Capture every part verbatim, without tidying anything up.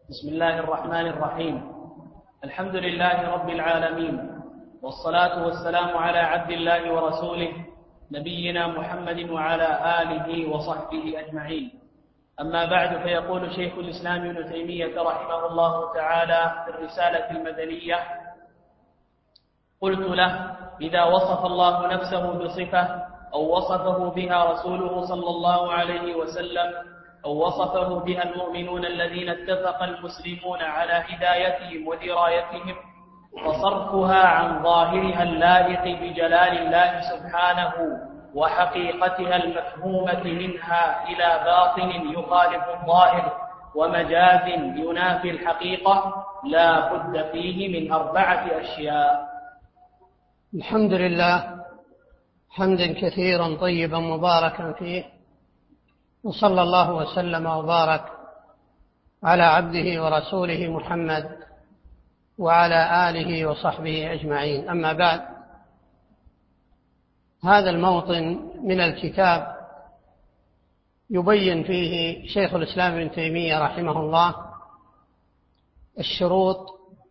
بسم الله الرحمن الرحيم. الحمد لله رب العالمين، والصلاة والسلام على عبد الله ورسوله نبينا محمد وعلى آله وصحبه أجمعين. أما بعد، فيقول شيخ الإسلام ابن تيمية رحمه الله تعالى في الرسالة المدنية: قلت له: إذا وصف الله نفسه بصفة أو وصفه بها رسوله صلى الله عليه وسلم أو وصفه بها المؤمنون الذين اتفق المسلمون على هدايتهم ودرايتهم، فصرفها عن ظاهرها اللائق بجلال الله سبحانه وحقيقتها المفهومة منها إلى باطن يخالف الظاهر ومجاز ينافي الحقيقة لا بد فيه من أربعة أشياء. الحمد لله حمدا كثيرا طيبا مباركا فيه، وصلى الله وسلم وبارك على عبده ورسوله محمد وعلى آله وصحبه أجمعين. أما بعد، هذا الموطن من الكتاب يبين فيه شيخ الإسلام ابن تيمية رحمه الله الشروط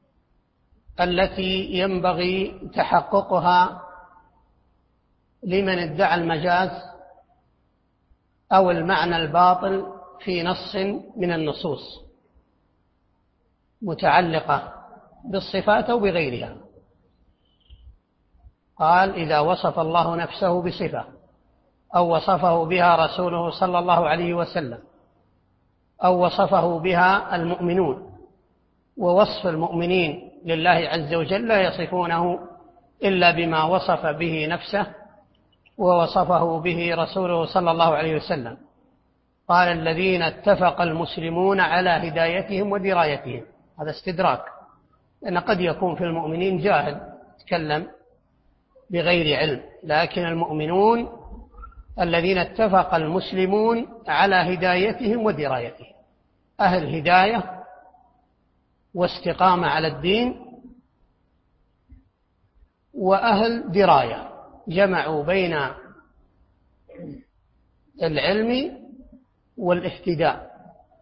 التي ينبغي تحققها لمن ادعى المجاز أو المعنى الباطل في نص من النصوص متعلقة بالصفات أو بغيرها. قال: إذا وصف الله نفسه بصفة أو وصفه بها رسوله صلى الله عليه وسلم أو وصفه بها المؤمنون، ووصف المؤمنين لله عز وجل لا يصفونه إلا بما وصف به نفسه ووصفه به رسوله صلى الله عليه وسلم. قال: الذين اتفق المسلمون على هدايتهم ودرايتهم. هذا استدراك، لأن قد يكون في المؤمنين جاهل يتكلم بغير علم، لكن المؤمنون الذين اتفق المسلمون على هدايتهم ودرايتهم، أهل هداية واستقامة على الدين، وأهل دراية، جمعوا بين العلم والاهتداء.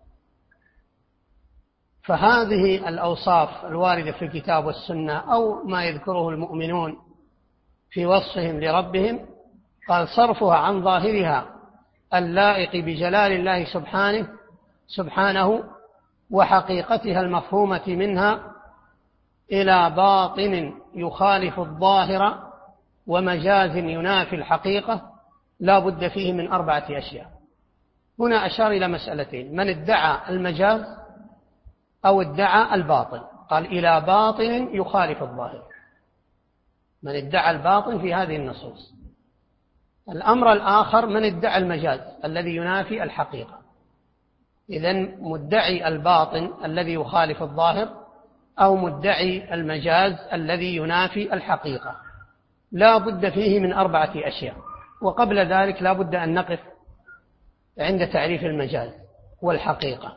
فهذه الأوصاف الواردة في الكتاب والسنة أو ما يذكره المؤمنون في وصفهم لربهم، قال: صرفها عن ظاهرها اللائق بجلال الله سبحانه سبحانه وحقيقتها المفهومة منها إلى باطن يخالف الظاهر ومجاز ينافي الحقيقة لا بد فيه من أربعة أشياء. هنا أشار إلى مسألتين: من ادعى المجاز أو ادعى الباطل. قال: إلى باطن يخالف الظاهر، من ادعى الباطل في هذه النصوص. الأمر الآخر: من ادعى المجاز الذي ينافي الحقيقة. إذن مدعي الباطن الذي يخالف الظاهر أو مدعي المجاز الذي ينافي الحقيقة لا بد فيه من أربعة أشياء. وقبل ذلك لا بد أن نقف عند تعريف المجاز والحقيقة.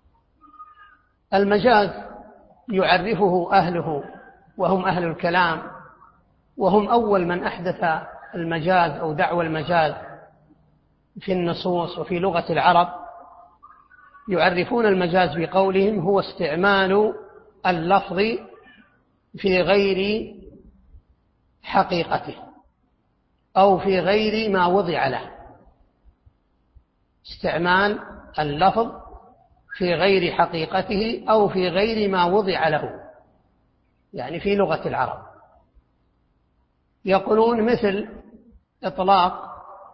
المجاز يعرفه أهله وهم أهل الكلام، وهم أول من أحدث المجاز أو دعوى المجاز في النصوص وفي لغة العرب. يعرفون المجاز بقولهم: هو استعمال اللفظ في غير حقيقته أو في غير ما وضع له. استعمال اللفظ في غير حقيقته أو في غير ما وضع له، يعني في لغة العرب. يقولون مثل إطلاق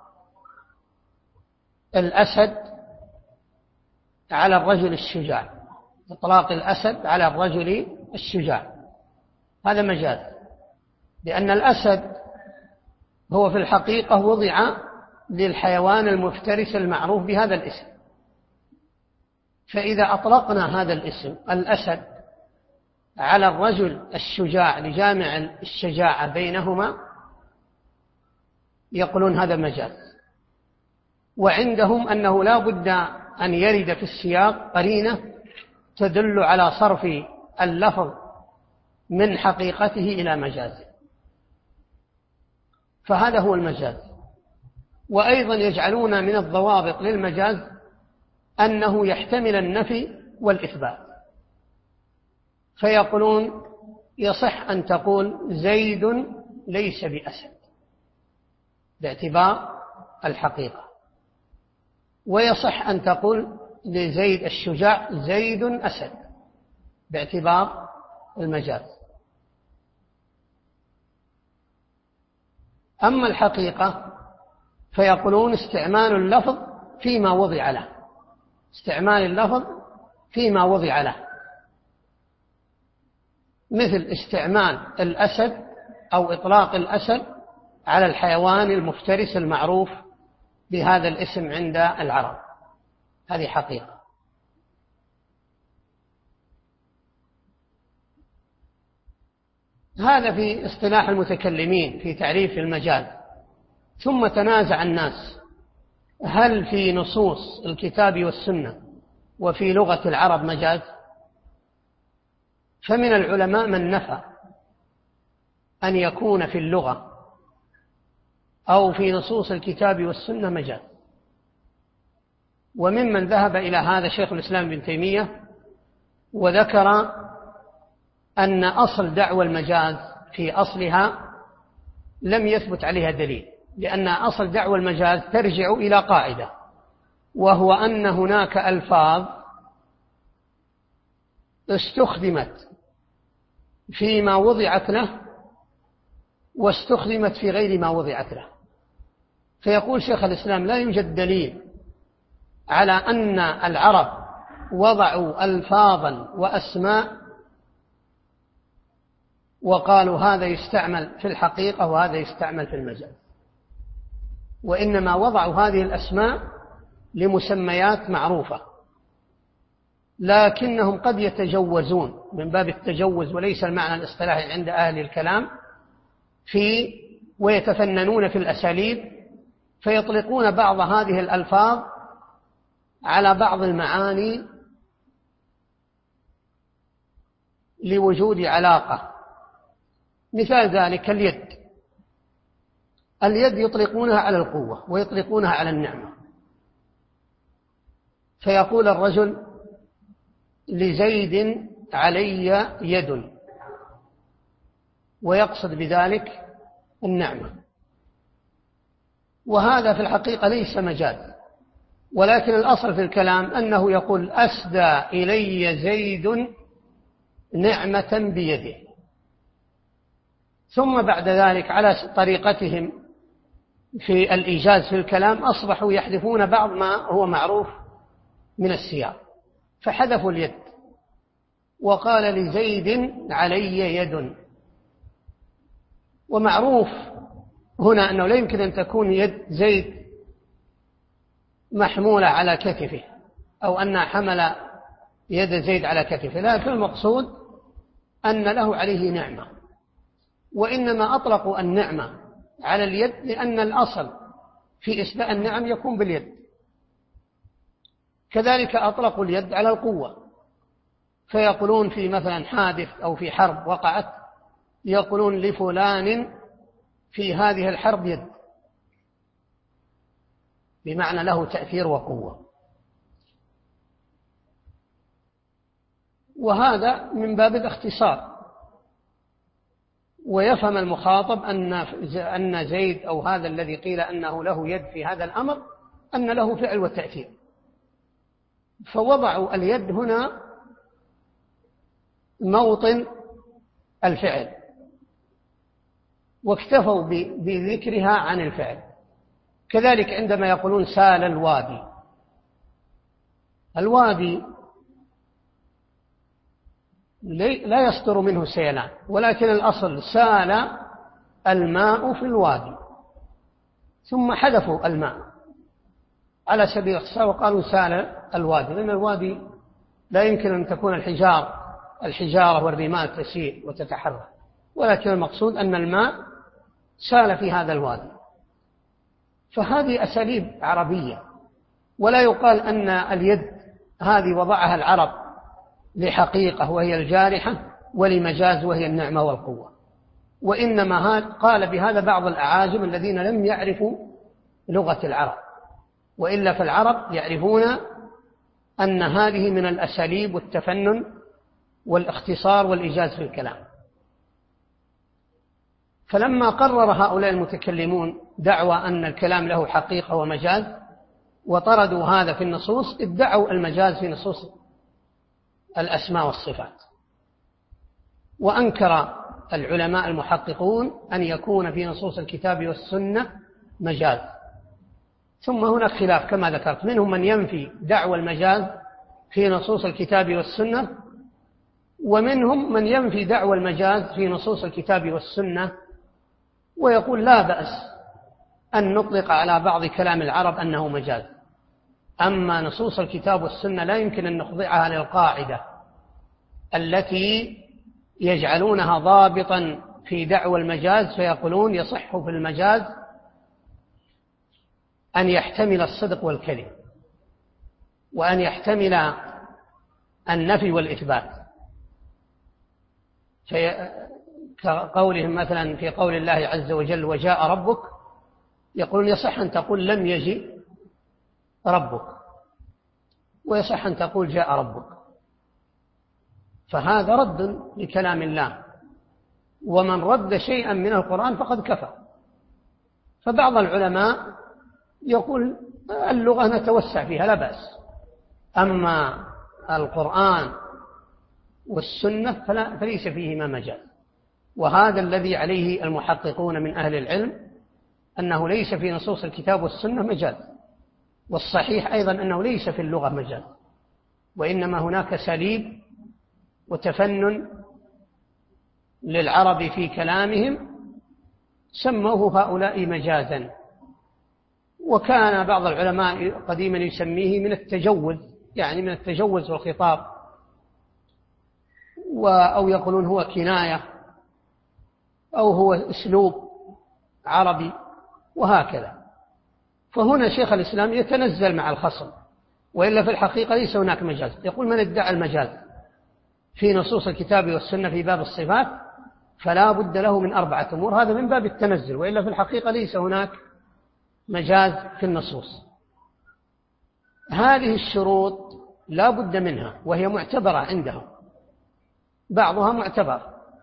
الأسد على الرجل الشجاع، إطلاق الأسد على الرجل الشجاع، هذا مجاز، لأن الأسد هو في الحقيقة وضع للحيوان المفترس المعروف بهذا الاسم. فإذا أطلقنا هذا الاسم الأسد على الرجل الشجاع لجامع الشجاعة بينهما، يقولون هذا مجاز. وعندهم أنه لا بد أن يرد في السياق قرينة تدل على صرف اللفظ من حقيقته إلى مجازه، فهذا هو المجاز. وأيضا يجعلون من الضوابط للمجاز أنه يحتمل النفي والإثبات، فيقولون يصح أن تقول زيد ليس بأسد باعتبار الحقيقة، ويصح أن تقول لزيد الشجاع زيد أسد باعتبار المجاز. أما الحقيقة فيقولون استعمال اللفظ فيما وضع له، استعمال اللفظ فيما وضع له، مثل استعمال الأسد أو إطلاق الأسد على الحيوان المفترس المعروف بهذا الاسم عند العرب، هذه حقيقة. هذا في اصطلاح المتكلمين في تعريف المجاز. ثم تنازع الناس هل في نصوص الكتاب والسنة وفي لغة العرب مجاز؟ فمن العلماء من نفى أن يكون في اللغة أو في نصوص الكتاب والسنة مجاز، وممن ذهب إلى هذا شيخ الإسلام ابن تيمية، وذكر أن أصل دعوى المجاز في أصلها لم يثبت عليها دليل، لأن أصل دعوى المجاز ترجع إلى قاعدة، وهو أن هناك ألفاظ استخدمت فيما وضعت له واستخدمت في غير ما وضعت له. فيقول شيخ الإسلام لا يوجد دليل على أن العرب وضعوا ألفاظا وأسماء وقالوا هذا يستعمل في الحقيقة وهذا يستعمل في المجاز، وإنما وضعوا هذه الأسماء لمسميات معروفة، لكنهم قد يتجوزون من باب التجوز وليس المعنى الاصطلاحي عند أهل الكلام في ويتفننون في الأساليب، فيطلقون بعض هذه الألفاظ على بعض المعاني لوجود علاقة. مثال ذلك اليد، اليد يطلقونها على القوة ويطلقونها على النعمة، فيقول الرجل لزيد علي يد، ويقصد بذلك النعمة، وهذا في الحقيقة ليس مجاز، ولكن الأصل في الكلام أنه يقول أسدى إلي زيد نعمة بيده، ثم بعد ذلك على طريقتهم في الإيجاز في الكلام أصبحوا يحذفون بعض ما هو معروف من السياق، فحذفوا اليد وقال لزيد علي يد. ومعروف هنا أنه لا يمكن أن تكون يد زيد محمولة على كتفه أو أن حمل يد زيد على كتفه، لكن المقصود أن له عليه نعمة، وإنما أطلقوا النعمة على اليد لأن الأصل في إسباء النعم يكون باليد. كذلك أطلقوا اليد على القوة، فيقولون في مثلا حادث أو في حرب وقعت يقولون لفلان في هذه الحرب يد، بمعنى له تأثير وقوة. وهذا من باب الاختصار، ويفهم المخاطب أن أن زيد أو هذا الذي قيل أنه له يد في هذا الأمر أن له فعل وتأثير، فوضعوا اليد هنا موطن الفعل واكتفوا بذكرها عن الفعل. كذلك عندما يقولون سال الوادي، الوادي لا يصدر منه سيلان، ولكن الأصل سال الماء في الوادي، ثم حذفوا الماء على سبيل الاختصار وقالوا سال الوادي، لأن الوادي لا يمكن أن تكون الحجار الحجارة والرمال تسير وتتحرك، ولكن المقصود أن الماء سال في هذا الوادي. فهذه أساليب عربية، ولا يقال أن اليد هذه وضعها العرب لحقيقة وهي الجارحة ولمجاز وهي النعمة والقوة، وإنما قال بهذا بعض الأعاجم الذين لم يعرفوا لغة العرب، وإلا فالعرب يعرفون أن هذه من الأساليب والتفنن والاختصار والإيجاز في الكلام. فلما قرر هؤلاء المتكلمون دعوى أن الكلام له حقيقة ومجاز وطردوا هذا في النصوص، ادعوا المجاز في نصوص الأسماء والصفات. وأنكر العلماء المحققون أن يكون في نصوص الكتاب والسنة مجاز. ثم هناك خلاف كما ذكرت، منهم من ينفي دعوى المجاز في نصوص الكتاب والسنة، ومنهم من ينفي دعوى المجاز في نصوص الكتاب والسنة ويقول لا بأس أن نطلق على بعض كلام العرب أنه مجاز، أما نصوص الكتاب والسنة لا يمكن أن نخضعها للقاعدة التي يجعلونها ضابطا في دعوى المجاز، فيقولون يصح في المجاز أن يحتمل الصدق والكذب، وأن يحتمل النفي والإثبات. كقولهم مثلا في قول الله عز وجل وجاء ربك، يقولون يصح أن تقول لم يجئ ربك، ويصح أن تقول جاء ربك، فهذا رد لكلام الله، ومن رد شيئا من القرآن فقد كفر. فبعض العلماء يقول اللغة نتوسع فيها لا بأس، أما القرآن والسنة فلا فليس فيهما مجال. وهذا الذي عليه المحققون من أهل العلم، أنه ليس في نصوص الكتاب والسنة مجال، والصحيح أيضا أنه ليس في اللغة مجال، وإنما هناك أساليب وتفنن للعرب في كلامهم سموه هؤلاء مجازا. وكان بعض العلماء قديما يسميه من التجوز، يعني من التجوز والخطاب، أو يقولون هو كناية أو هو أسلوب عربي وهكذا. فهنا شيخ الإسلام يتنزل مع الخصم، وإلا في الحقيقة ليس هناك مجاز. يقول من ادعى المجاز في نصوص الكتاب والسنة في باب الصفات فلا بد له من أربعة أمور، هذا من باب التنزل، وإلا في الحقيقة ليس هناك مجاز في النصوص. هذه الشروط لا بد منها، وهي معتبرة عندهم، بعضها معتبر.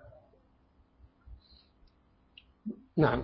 نعم.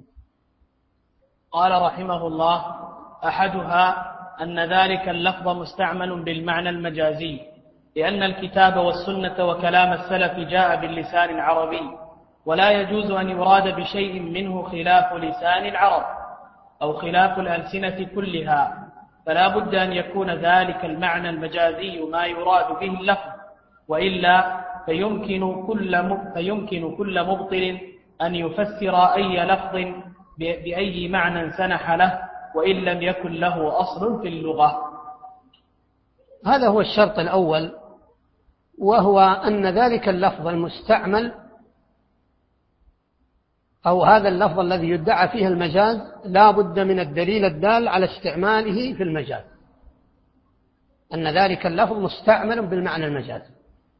قال رحمه الله: أحدها أن ذلك اللفظ مستعمل بالمعنى المجازي، لأن الكتاب والسنة وكلام السلف جاء باللسان العربي، ولا يجوز أن يراد بشيء منه خلاف لسان العرب أو خلاف الألسنة كلها، فلا بد أن يكون ذلك المعنى المجازي ما يراد به اللفظ، وإلا فيمكن كل فيمكن كل مبطل أن يفسر أي لفظ بأي معنى سنح له، وإن لم يكن له أصل في اللغة. هذا هو الشرط الأول، وهو أن ذلك اللفظ المستعمل أو هذا اللفظ الذي يدعى فيه المجاز لا بد من الدليل الدال على استعماله في المجاز، أن ذلك اللفظ مستعمل بالمعنى المجازي.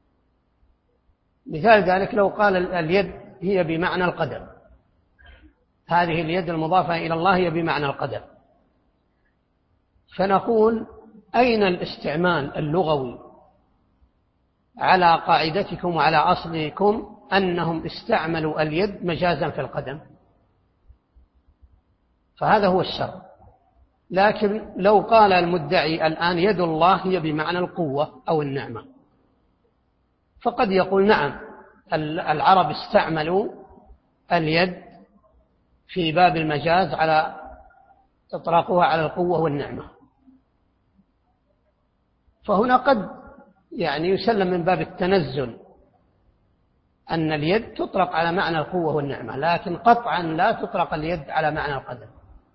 مثال ذلك لو قال اليد هي بمعنى القدم، هذه اليد المضافة إلى الله هي بمعنى القدم، فنقول أين الاستعمال اللغوي على قاعدتكم وعلى أصلكم أنهم استعملوا اليد مجازا في القدم؟ فهذا هو الشرط. لكن لو قال المدعي الآن يد الله هي بمعنى القوة أو النعمة، فقد يقول نعم العرب استعملوا اليد في باب المجاز على إطلاقها على القوة والنعمة، فهنا قد يعني يسلم من باب التنزل أن اليد تطلق على معنى القوة والنعمة، لكن قطعا لا تطلق اليد على معنى القدم.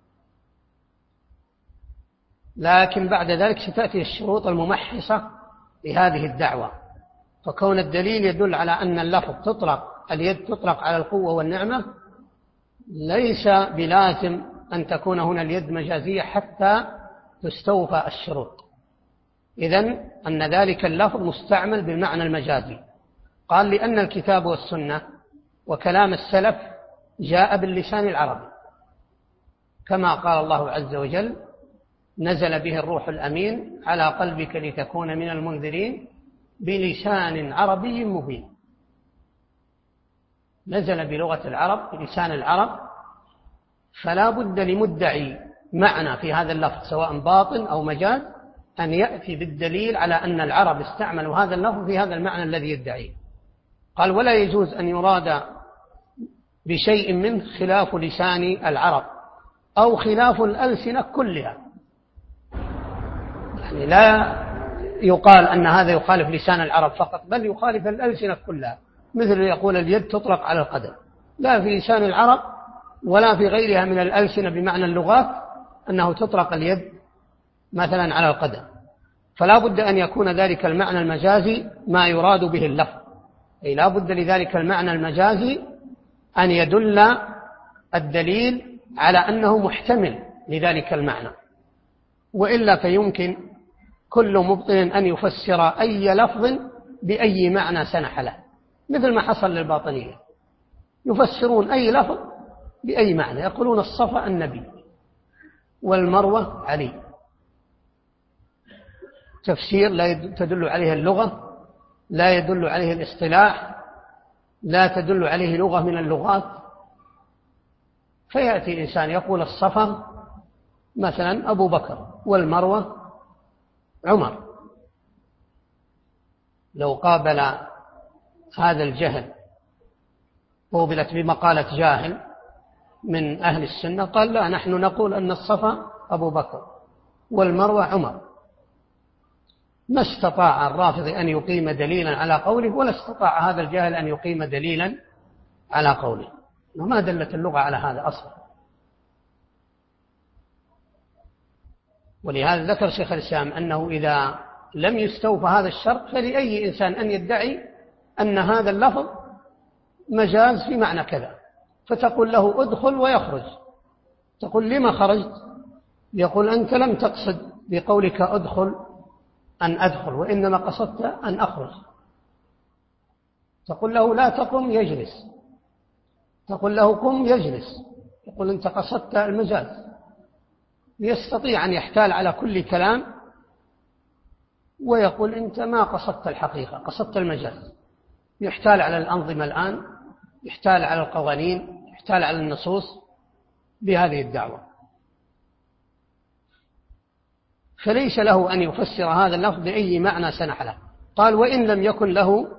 لكن بعد ذلك ستأتي الشروط الممحصة لهذه الدعوة، فكون الدليل يدل على أن اللفظ تطلق اليد تطلق على القوة والنعمة ليس بلازم أن تكون هنا اليد مجازية حتى تستوفى الشروط. إذن أن ذلك اللفظ مستعمل بالمعنى المجازي. قال لأن الكتاب والسنة وكلام السلف جاء باللسان العربي، كما قال الله عز وجل: نزل به الروح الأمين على قلبك لتكون من المنذرين بلسان عربي مبين، نزل بلغة العرب بلسان العرب، فلا بد لمدعي معنى في هذا اللفظ سواء باطن أو مجاز أن يأتي بالدليل على أن العرب استعملوا هذا اللفظ في هذا المعنى الذي يدعيه. قال: ولا يجوز أن يراد بشيء من خلاف لسان العرب أو خلاف الألسنة كلها، يعني لا يقال أن هذا يخالف لسان العرب فقط، بل يخالف الألسنة كلها، مثل يقول اليد تطلق على القدم، لا في لسان العرب ولا في غيرها من الألسنة بمعنى اللغات أنه تطلق اليد مثلا على القدم، فلا بد أن يكون ذلك المعنى المجازي ما يراد به اللفظ، أي لا بد لذلك المعنى المجازي أن يدل الدليل على أنه محتمل لذلك المعنى، وإلا فيمكن كل مبطل أن يفسر أي لفظ بأي معنى سنح له، مثل ما حصل للباطنية، يفسرون أي لفظ بأي معنى، يقولون الصفا النبي والمروة علي، تفسير لا تدل عليه اللغة، لا يدل عليه الاصطلاح، لا تدل عليه لغة من اللغات، فيأتي إنسان يقول الصفا مثلا أبو بكر والمروة عمر، لو قابل هذا الجهل قوبلت بمقالة جاهل من أهل السنة قال: لا، نحن نقول أن الصفا أبو بكر والمروة عمر، ما استطاع الرافض أن يقيم دليلا على قوله، ولا استطاع هذا الجاهل أن يقيم دليلا على قوله، وما دلت اللغة على هذا أصلا. ولهذا ذكر شيخ الإسلام أنه إذا لم يستوفى هذا الشرط فلأي إنسان أن يدعي أن هذا اللفظ مجاز في معنى كذا، فتقول له ادخل ويخرج، تقول لما خرجت؟ يقول أنت لم تقصد بقولك ادخل أن أدخل، وإنما قصدت أن أخرج. تقول له لا تقم يجلس، تقول له قم يجلس، يقول أنت قصدت المجاز. يستطيع أن يحتال على كل كلام ويقول أنت ما قصدت الحقيقة، قصدت المجاز. يحتال على الأنظمة الآن، يحتال على القوانين، يحتال على النصوص بهذه الدعوة، فليس له أن يفسر هذا اللفظ بأي معنى سنح له. قال: وإن لم يكن له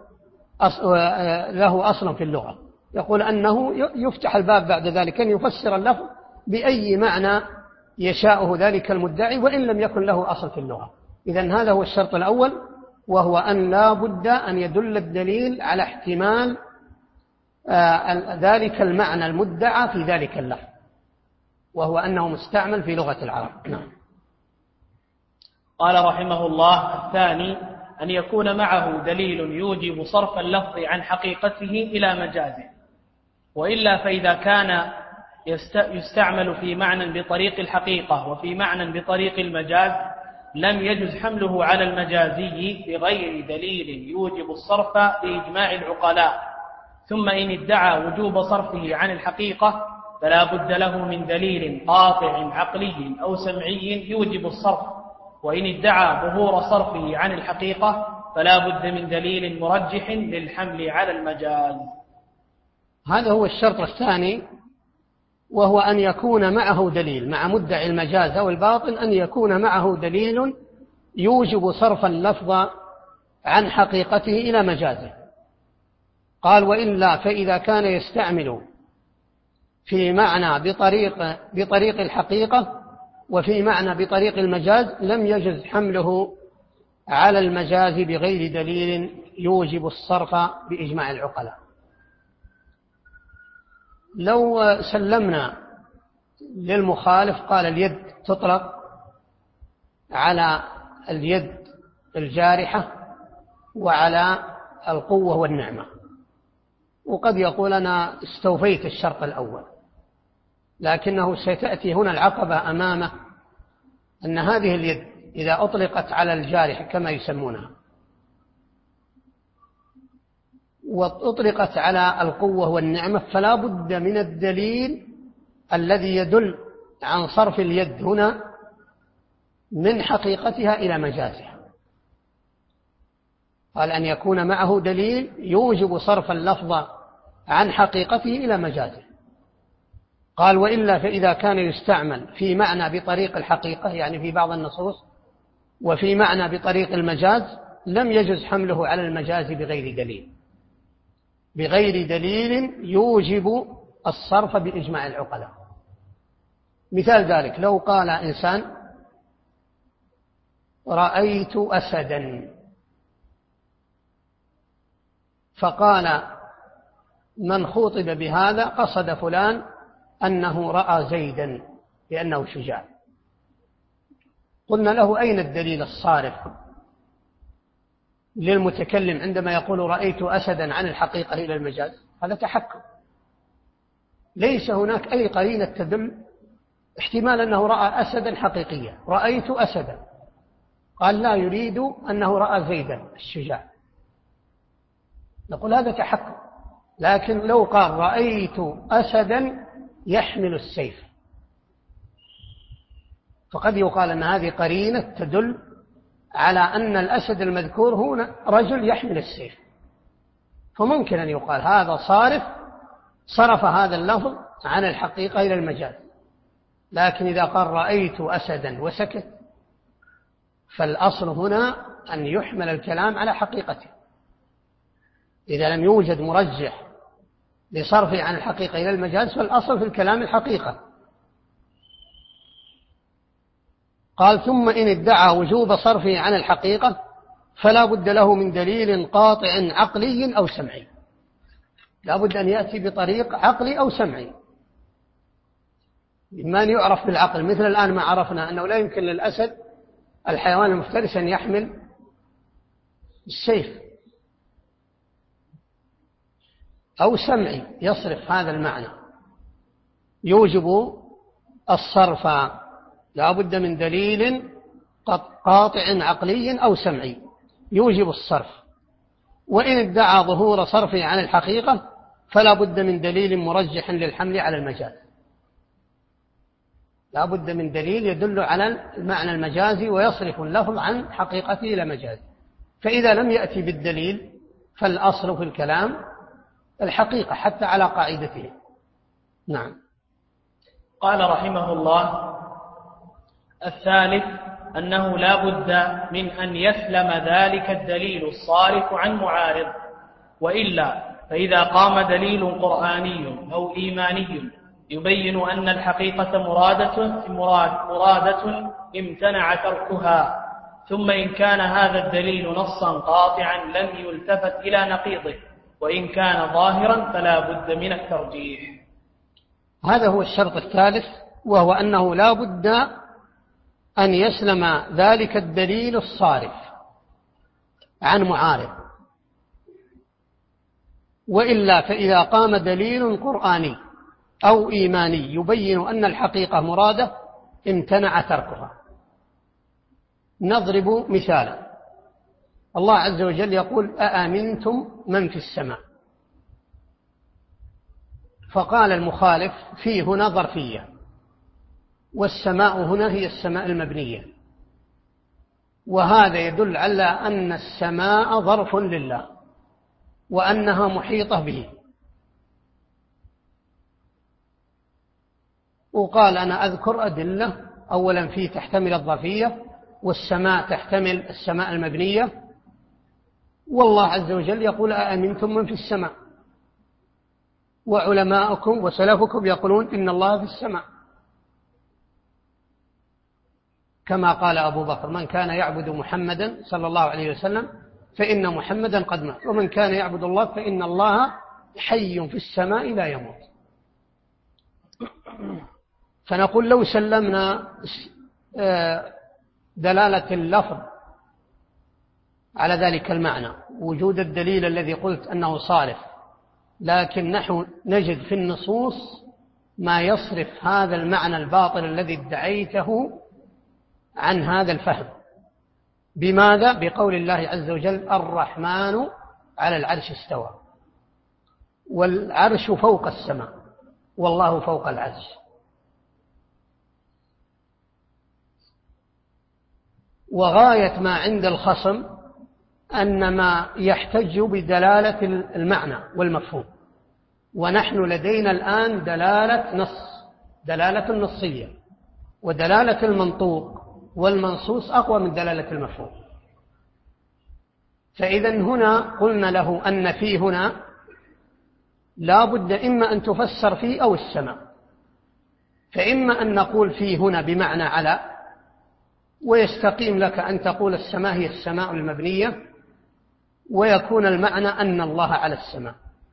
له أصلا في اللغة، يقول أنه يفتح الباب بعد ذلك أن يفسر اللفظ بأي معنى يشاءه ذلك المدعي وإن لم يكن له أصل في اللغة. إذن هذا هو الشرط الأول، وهو أن لا بد أن يدل الدليل على احتمال ذلك المعنى المدعى في ذلك اللفظ، وهو أنه مستعمل في لغة العرب. نعم. قال رحمه الله: الثاني أن يكون معه دليل يوجب صرف اللفظ عن حقيقته إلى مجازه، وإلا فإذا كان يستعمل في معنى بطريق الحقيقة وفي معنى بطريق المجاز لم يجز حمله على المجازي بغير دليل يوجب الصرف بإجماع العقلاء. ثم إن ادعى وجوب صرفه عن الحقيقة فلا بد له من دليل قاطع عقلي أو سمعي يوجب الصرف، وإن ادعى ظهور صرفه عن الحقيقة فلا بد من دليل مرجح للحمل على المجاز. هذا هو الشرط الثاني، وهو أن يكون معه دليل، مع مدعي المجاز أو الباطل أن يكون معه دليل يوجب صرف اللفظ عن حقيقته إلى مجازه. قال: وإلا فإذا كان يستعمل في معنى بطريق, بطريق الحقيقة وفي معنى بطريق المجاز لم يجز حمله على المجاز بغير دليل يوجب الصرف بإجماع العقلاء. لو سلمنا للمخالف قال اليد تطلق على اليد الجارحة وعلى القوة والنعمة، وقد يقول أنا استوفيت الشرط الأول، لكنه ستأتي هنا العقبة أمامه أن هذه اليد إذا أطلقت على الجارحة كما يسمونها وأطلقت على القوة والنعمة فلا بد من الدليل الذي يدل عن صرف اليد هنا من حقيقتها إلى مجازها. قال أن يكون معه دليل يوجب صرف اللفظ عن حقيقته إلى مجازه. قال وإلا فإذا كان يستعمل في معنى بطريق الحقيقة يعني في بعض النصوص وفي معنى بطريق المجاز لم يجز حمله على المجاز بغير دليل بغير دليل يوجب الصرف بإجماع العقلاء. مثال ذلك لو قال إنسان رأيت أسدا فقال من خوطب بهذا قصد فلان أنه رأى زيدا لأنه شجاع، قلنا له أين الدليل الصارف للمتكلم عندما يقول رأيت أسدا عن الحقيقة إلى المجاز؟ هذا تحكم، ليس هناك أي قرينة تدل. احتمال أنه رأى أسدا حقيقيا، رأيت أسدا، قال لا يريد أنه رأى زيدا الشجاع، نقول هذا تحكم. لكن لو قال رأيت أسدا يحمل السيف فقد يقال أن هذه قرينة تدل على أن الأسد المذكور هنا رجل يحمل السيف، فممكن أن يقال هذا صارف صرف هذا اللفظ عن الحقيقة إلى المجاز. لكن إذا قال رأيت أسدا وسكت فالأصل هنا أن يحمل الكلام على حقيقته. إذا لم يوجد مرجح لصرفه عن الحقيقة إلى المجاز فالأصل في الكلام الحقيقة. قال ثم إن ادعى وجوب صرفه عن الحقيقة فلا بد له من دليل قاطع عقلي أو سمعي، لا بد أن يأتي بطريق عقلي أو سمعي. ما يعرف بالعقل، مثل الآن ما عرفنا أنه لا يمكن للأسد الحيوان المفترس أن يحمل السيف، أو سمعي يصرف هذا المعنى يوجب الصرف، لا بد من دليل قاطع عقلي أو سمعي يوجب الصرف. وإن ادعى ظهور صرفه عن الحقيقة فلا بد من دليل مرجح للحمل على المجاز، لا بد من دليل يدل على المعنى المجازي ويصرف اللفظ عن حقيقته إلى مجازه. فإذا لم يأتي بالدليل فالأصل في الكلام الحقيقة حتى على قاعدته. نعم. قال رحمه الله: الثالث أنه لا بد من أن يسلم ذلك الدليل الصارف عن معارض، وإلا فإذا قام دليل قرآني أو إيماني يبين أن الحقيقة مرادة, مراد مرادة امتنع تركها، ثم إن كان هذا الدليل نصا قاطعا لم يلتفت إلى نقيضه، وإن كان ظاهرا فلا بد من الترجيح. هذا هو الشرط الثالث، وهو أنه لا بد أن يسلم ذلك الدليل الصارف عن معارض، وإلا فإذا قام دليل قرآني أو إيماني يبين أن الحقيقة مرادة امتنع تركها. نضرب مثالا: الله عز وجل يقول: أأمنتم من في السماء، فقال المخالف فيه هنا ظرفية، والسماء هنا هي السماء المبنية، وهذا يدل على أن السماء ظرف لله وأنها محيطة به. وقال أنا أذكر أدلة، أولا فيه تحتمل الظرفية، والسماء تحتمل السماء المبنية، والله عز وجل يقول: أأمنتم من في السماء، وعلماؤكم وسلفكم يقولون إن الله في السماء، كما قال أبو بكر: من كان يعبد محمدا صلى الله عليه وسلم فإن محمدا قد مات، ومن كان يعبد الله فإن الله حي في السماء لا يموت. فنقول لو سلمنا دلالة اللفظ على ذلك المعنى، وجود الدليل الذي قلت أنه صارف، لكن نحن نجد في النصوص ما يصرف هذا المعنى الباطل الذي ادعيته عن هذا الفهم. بماذا؟ بقول الله عز وجل: الرحمن على العرش استوى، والعرش فوق السماء والله فوق العرش. وغاية ما عند الخصم أن ما يحتج بدلالة المعنى والمفهوم، ونحن لدينا الآن دلالة نص، دلالة النصية، ودلالة المنطوق والمنصوص أقوى من دلالة المفهوم. فإذا هنا قلنا له أن في هنا لا بد إما أن تفسر فيه أو السماء، فإما أن نقول فيه هنا بمعنى على، ويستقيم لك أن تقول السماء هي السماء المبنية، ويكون المعنى أن الله على السماء،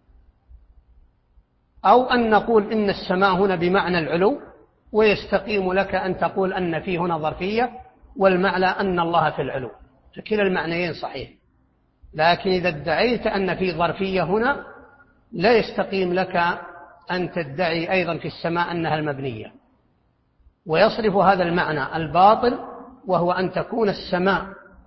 أو أن نقول إن السماء هنا بمعنى العلو، ويستقيم لك أن تقول أن فيه هنا ظرفية والمعنى أن الله في العلو، فكلا المعنيين صحيح. لكن إذا ادعيت أن في ظرفية هنا لا يستقيم لك أن تدعي أيضا في السماء أنها المبنية، ويصرف هذا المعنى الباطل، وهو أن تكون السماء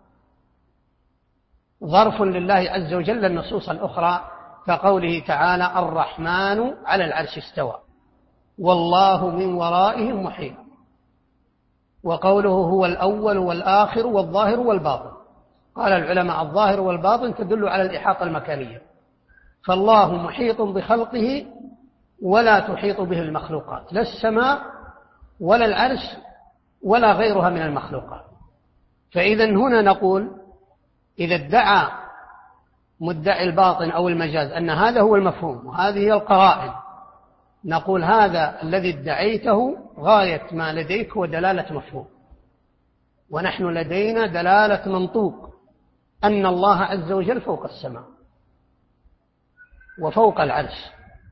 ظرف لله عز وجل النصوص الأخرى، كقوله تعالى الرحمن على العرش استوى والله من ورائهم محيط، وقوله هو الأول والآخر والظاهر والباطن. قال العلماء الظاهر والباطن تدل على الإحاطة المكانية، فالله محيط بخلقه ولا تحيط به المخلوقات، لا السماء ولا العرش ولا غيرها من المخلوقات. فإذا هنا نقول إذا ادعى مدعي الباطن أو المجاز أن هذا هو المفهوم وهذه هي القرائن، نقول هذا الذي ادعيته غاية ما لديك ودلالة مفهوم، ونحن لدينا دلالة منطوق أن الله عز وجل فوق السماء وفوق العرش،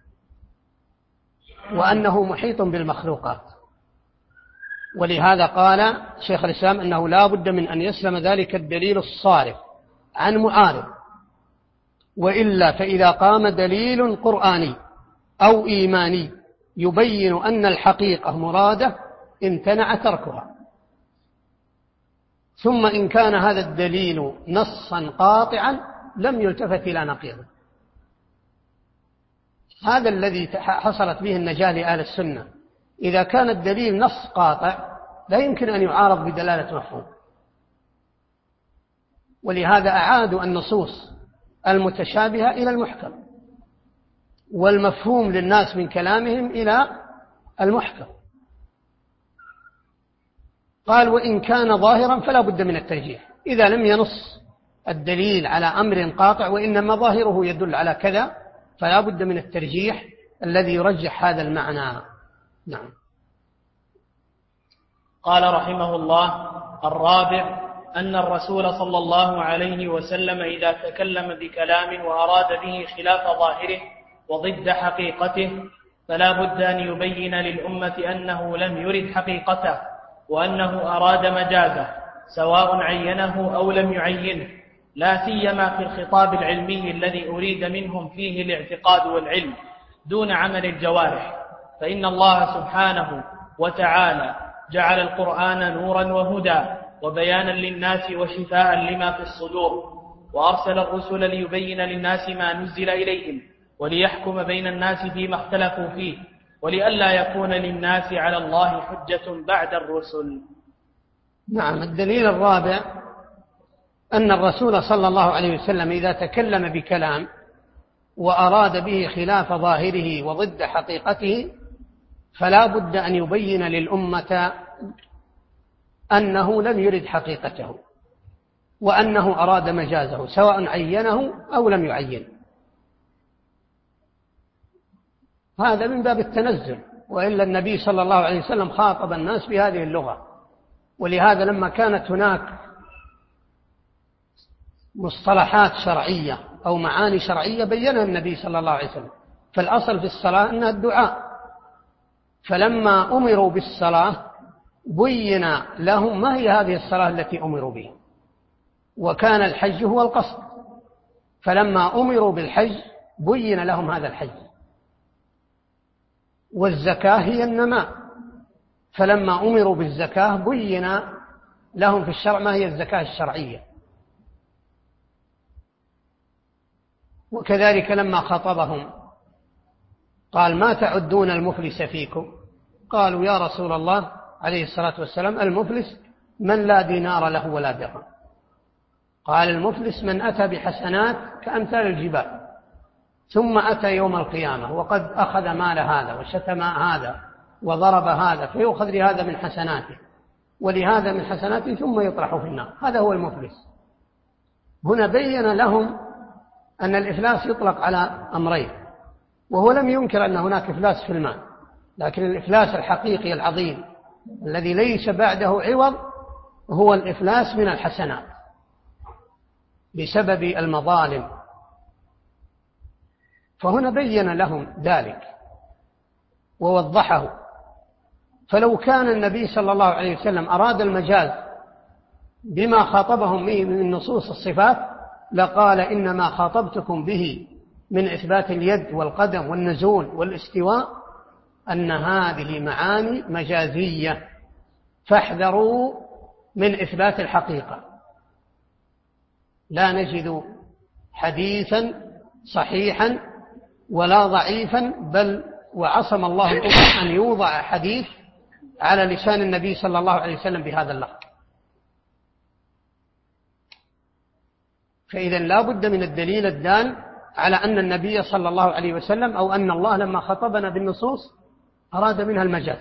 وأنه محيط بالمخلوقات. ولهذا قال شيخ الإسلام أنه لا بد من أن يسلم ذلك الدليل الصارف عن معارض، وإلا فإذا قام دليل قرآني أو إيماني يبين أن الحقيقة مرادة امتنع تركها. ثم إن كان هذا الدليل نصا قاطعا لم يلتفت إلى نقيضه. هذا الذي حصلت به النجاة لأهل السنة، إذا كان الدليل نص قاطع لا يمكن أن يعارض بدلالة مفهوم. ولهذا أعادوا النصوص المتشابهة إلى المحكم، والمفهوم للناس من كلامهم إلى المحكم. قال وإن كان ظاهرا فلا بد من الترجيح، إذا لم ينص الدليل على أمر قاطع وإنما ظاهره يدل على كذا فلا بد من الترجيح الذي يرجح هذا المعنى. نعم. قال رحمه الله: الرابع أن الرسول صلى الله عليه وسلم إذا تكلم بكلام وأراد به خلاف ظاهره وضد حقيقته فلا بد أن يبين للأمة أنه لم يرد حقيقته وأنه أراد مجازه، سواء عينه أو لم يعينه، لا سيما في الخطاب العلمي الذي أريد منهم فيه الاعتقاد والعلم دون عمل الجوارح، فإن الله سبحانه وتعالى جعل القرآن نورا وهدى وبيانا للناس وشفاء لما في الصدور، وأرسل الرسل ليبين للناس ما نزل إليهم وليحكم بين الناس فيما اختلفوا فيه، ولئلا يكون للناس على الله حجة بعد الرسل. نعم. الدليل الرابع أن الرسول صلى الله عليه وسلم إذا تكلم بكلام وأراد به خلاف ظاهره وضد حقيقته فلا بد أن يبين للأمة أنه لم يرد حقيقته وأنه أراد مجازه، سواء عينه أو لم يعين. هذا من باب التنزل، وإلا النبي صلى الله عليه وسلم خاطب الناس بهذه اللغة. ولهذا لما كانت هناك مصطلحات شرعية أو معاني شرعية بيّنها النبي صلى الله عليه وسلم، فالأصل في الصلاة أنها الدعاء، فلما أمروا بالصلاة بين لهم ما هي هذه الصلاة التي أمروا بها، وكان الحج هو القصد، فلما أمروا بالحج بين لهم هذا الحج، والزكاة هي النماء، فلما أمروا بالزكاة بين لهم في الشرع ما هي الزكاة الشرعية. وكذلك لما خطبهم قال ما تعدون المفلس فيكم؟ قالوا يا رسول الله عليه الصلاة والسلام المفلس من لا دينار له ولا درهم. قال المفلس من أتى بحسنات كأمثال الجبال ثم أتى يوم القيامة وقد أخذ مال هذا وشتم هذا وضرب هذا فيؤخذ لهذا من حسناته ولهذا من حسناته ثم يطرح في النار. هذا هو المفلس. هنا بين لهم أن الإفلاس يطلق على أمرين، وهو لم ينكر أن هناك إفلاس في المال، لكن الإفلاس الحقيقي العظيم الذي ليس بعده عوض هو الإفلاس من الحسنات بسبب المظالم. فهنا بين لهم ذلك ووضحه. فلو كان النبي صلى الله عليه وسلم أراد المجاز بما خاطبهم به من نصوص الصفات لقال إنما خاطبتكم به من إثبات اليد والقدم والنزول والاستواء أن هذه معاني مجازية فاحذروا من إثبات الحقيقة. لا نجد حديثا صحيحا ولا ضعيفا، بل وعصم الله الأمة أن يوضع حديث على لسان النبي صلى الله عليه وسلم بهذا اللفظ. فإذا لا بد من الدليل الدال على أن النبي صلى الله عليه وسلم أو أن الله لما خطبنا بالنصوص أراد منها المجاز.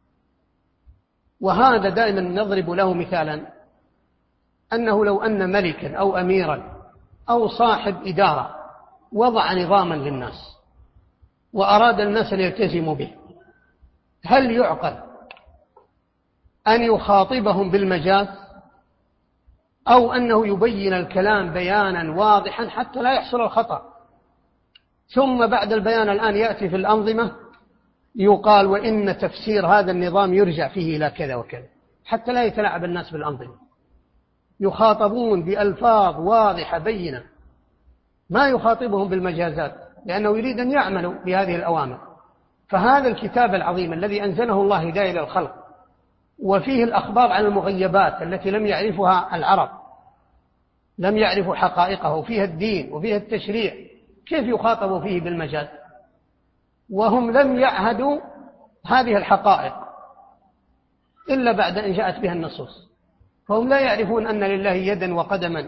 وهذا دائما نضرب له مثالا، أنه لو أن ملكا أو أميرا أو صاحب إدارة وضع نظاما للناس وأراد الناس أن يلتزموا به، هل يعقل أن يخاطبهم بالمجاز أو أنه يبين الكلام بيانا واضحا حتى لا يحصل الخطأ، ثم بعد البيان الآن يأتي في الأنظمة يقال وإن تفسير هذا النظام يرجع فيه إلى كذا وكذا، حتى لا يتلاعب الناس بالأنظمة. يخاطبون بألفاظ واضحة بينة، ما يخاطبهم بالمجازات، لأنه يريد أن يعملوا بهذه الأوامر. فهذا الكتاب العظيم الذي أنزله الله هداية للخلق وفيه الأخبار عن المغيبات التي لم يعرفها العرب، لم يعرفوا حقائقه، وفيها الدين وفيها التشريع، كيف يخاطبوا فيه بالمجاز وهم لم يعهدوا هذه الحقائق إلا بعد أن جاءت بها النصوص؟ فهم لا يعرفون أن لله يدا وقدما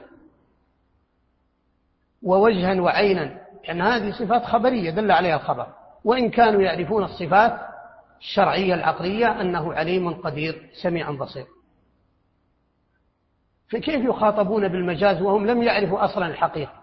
ووجها وعينا، لأن هذه صفات خبرية دل عليها الخبر، وإن كانوا يعرفون الصفات الشرعية العقلية أنه عليم قدير سميع بصير. فكيف يخاطبون بالمجاز وهم لم يعرفوا أصلا الحقيقة؟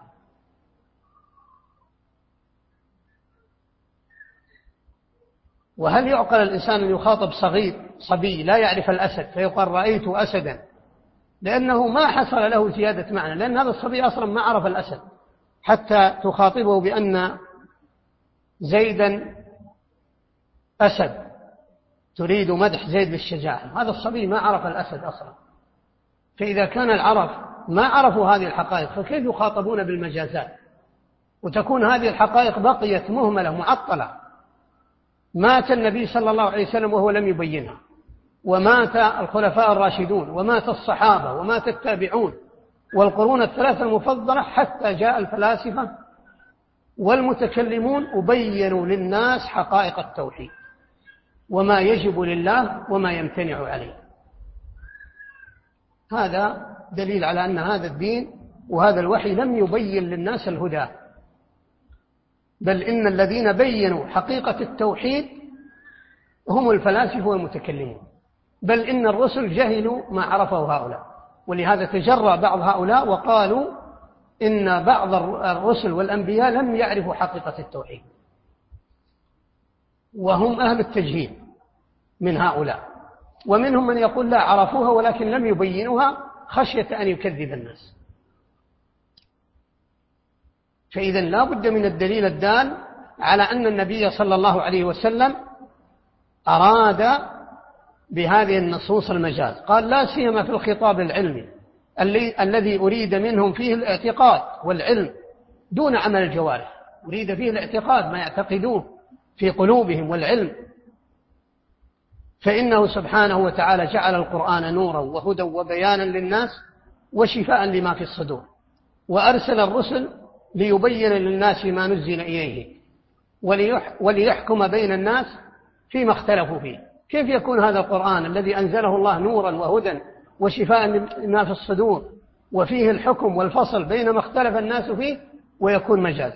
وهل يعقل الإنسان أن يخاطب صغير صبي لا يعرف الأسد فيقال رأيت أسدا، لأنه ما حصل له زيادة معنى، لأن هذا الصبي أصلا ما عرف الأسد، حتى تخاطبه بأن زيدا أسد، تريد مدح زيد بالشجاعة. هذا الصبي ما عرف الأسد أصلا. فإذا كان العرب ما عرفوا هذه الحقائق فكيف يخاطبون بالمجازات؟ وتكون هذه الحقائق بقيت مهملة معطلة. مات النبي صلى الله عليه وسلم وهو لم يبينها، ومات الخلفاء الراشدون، ومات الصحابة، ومات التابعون والقرون الثلاثة المفضلة، حتى جاء الفلاسفة والمتكلمون وبينوا للناس حقائق التوحيد وما يجب لله وما يمتنع عليه. هذا دليل على أن هذا الدين وهذا الوحي لم يبين للناس الهدى، بل إن الذين بينوا حقيقة التوحيد هم الفلاسفة والمتكلمون، بل إن الرسل جهلوا ما عرفه هؤلاء. ولهذا تجرى بعض هؤلاء وقالوا إن بعض الرسل والأنبياء لم يعرفوا حقيقة التوحيد، وهم أهل التجهيل من هؤلاء. ومنهم من يقول لا عرفوها ولكن لم يبينوها خشية أن يكذب الناس. فإذا لا بد من الدليل الدال على أن النبي صلى الله عليه وسلم أراد بهذه النصوص المجاز. قال لا سيما في الخطاب العلمي الذي أريد منهم فيه الاعتقاد والعلم دون عمل الجوارح، أريد فيه الاعتقاد ما يعتقدوه في قلوبهم والعلم. فإنه سبحانه وتعالى جعل القرآن نورا وهدى وبيانا للناس وشفاء لما في الصدور، وأرسل الرسل ليبين للناس ما نزل إليه وليحكم بين الناس فيما اختلفوا فيه. كيف يكون هذا القرآن الذي أنزله الله نورا وهدى وشفاء لما في الصدور وفيه الحكم والفصل بين ما اختلف الناس فيه ويكون مجاز.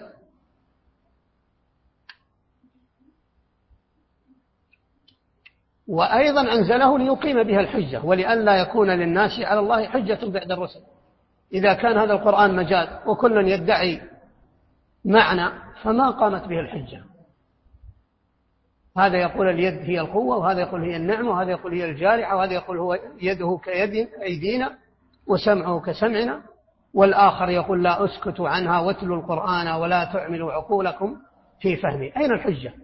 وأيضا أنزله ليقيم بها الحجة ولئلا يكون للناس على الله حجة بعد الرسل. إذا كان هذا القرآن مجاز وكل يدعي معنى فما قامت به الحجة. هذا يقول اليد هي القوة، وهذا يقول هي النعمة، وهذا يقول هي الجارحة، وهذا يقول هو يده كيد أيدينا وسمعه كسمعنا، والآخر يقول لا أسكت عنها واتلوا القرآن ولا تعملوا عقولكم في فهمه. أين الحجة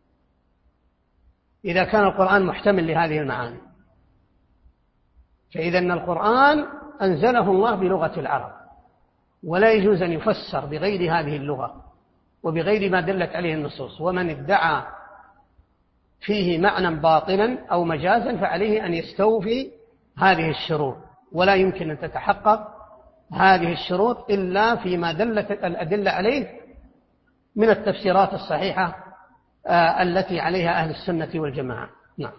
إذا كان القرآن محتمل لهذه المعاني؟ فإذا القرآن أنزله الله بلغة العرب، ولا يجوز أن يفسر بغير هذه اللغة وبغير ما دلت عليه النصوص. ومن ادعى فيه معنى باطلا أو مجازا فعليه أن يستوفي هذه الشروط، ولا يمكن أن تتحقق هذه الشروط إلا فيما دلت الأدلة عليه من التفسيرات الصحيحة التي عليها أهل السنة والجماعة. نعم.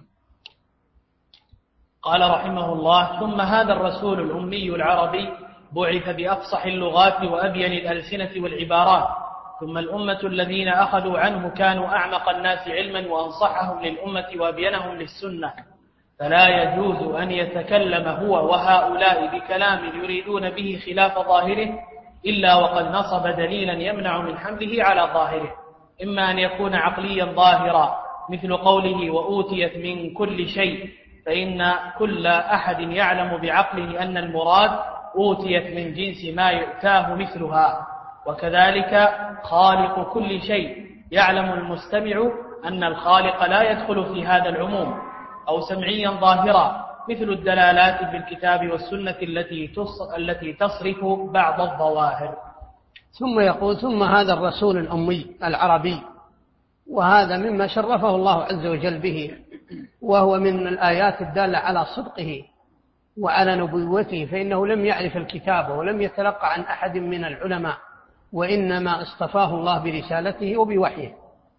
قال رحمه الله: ثم هذا الرسول الأمي العربي بعث بأفصح اللغات وأبين الألسنة والعبارات، ثم الأمة الذين أخذوا عنه كانوا أعمق الناس علما وأنصحهم للأمة وأبينهم للسنة، فلا يجوز أن يتكلم هو وهؤلاء بكلام يريدون به خلاف ظاهره إلا وقد نصب دليلا يمنع من حمله على ظاهره، إما أن يكون عقليا ظاهرا مثل قوله وأوتيت من كل شيء، فإن كل أحد يعلم بعقله أن المراد أوتيت من جنس ما يؤتاه مثلها، وكذلك خالق كل شيء، يعلم المستمع أن الخالق لا يدخل في هذا العموم، أو سمعيا ظاهرا مثل الدلالات في الكتاب والسنة التي التي تصرف بعض الظواهر. ثم يقول: ثم هذا الرسول الأمي العربي، وهذا مما شرفه الله عز وجل به، وهو من الآيات الدالة على صدقه وعلى نبوته، فإنه لم يعرف الكتاب ولم يتلقى عن أحد من العلماء، وإنما اصطفاه الله برسالته وبوحيه.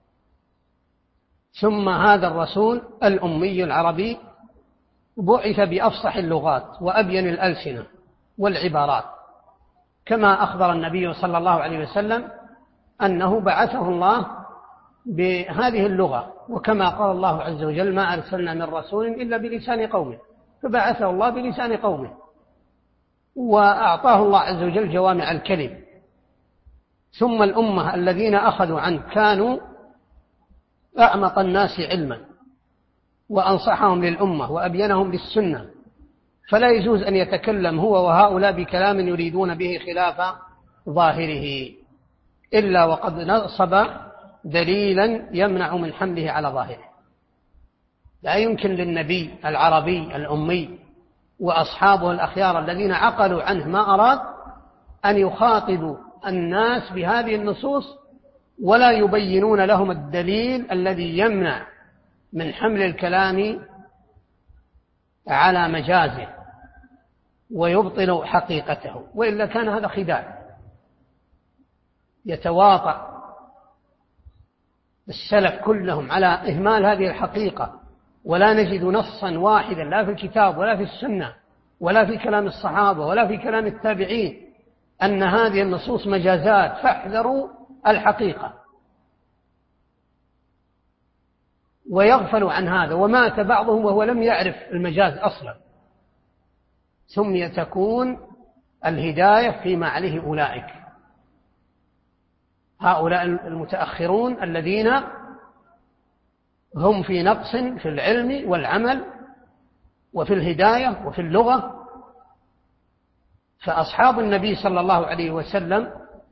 ثم هذا الرسول الأمي العربي بعث بأفصح اللغات وأبين الألسنة والعبارات، كما أخبر النبي صلى الله عليه وسلم أنه بعثه الله بهذه اللغة، وكما قال الله عز وجل: ما أرسلنا من رسول إلا بلسان قومه، فبعثه الله بلسان قومه، وأعطاه الله عز وجل جوامع الكلم. ثم الأمة الذين أخذوا عنه كانوا أعمق الناس علما وأنصحهم للأمة وأبينهم للسنة، فلا يجوز أن يتكلم هو وهؤلاء بكلام يريدون به خلاف ظاهره إلا وقد نصب دليلا يمنع من حمله على ظاهره. لا يمكن للنبي العربي الأمي وأصحابه الأخيار الذين عقلوا عنه ما أراد أن يخاطبوا الناس بهذه النصوص ولا يبينون لهم الدليل الذي يمنع من حمل الكلام على مجازه ويبطل حقيقته، وإلا كان هذا خداع. يتواطأ السلف كلهم على إهمال هذه الحقيقة، ولا نجد نصا واحدا لا في الكتاب ولا في السنة ولا في كلام الصحابة ولا في كلام التابعين أن هذه النصوص مجازات، فاحذروا الحقيقة. ويغفل عن هذا، ومات بعضهم وهو لم يعرف المجاز أصلا. ثم تكون الهداية فيما عليه أولئك، هؤلاء المتأخرون الذين هم في نقص في العلم والعمل وفي الهداية وفي اللغة. فأصحاب النبي صلى الله عليه وسلم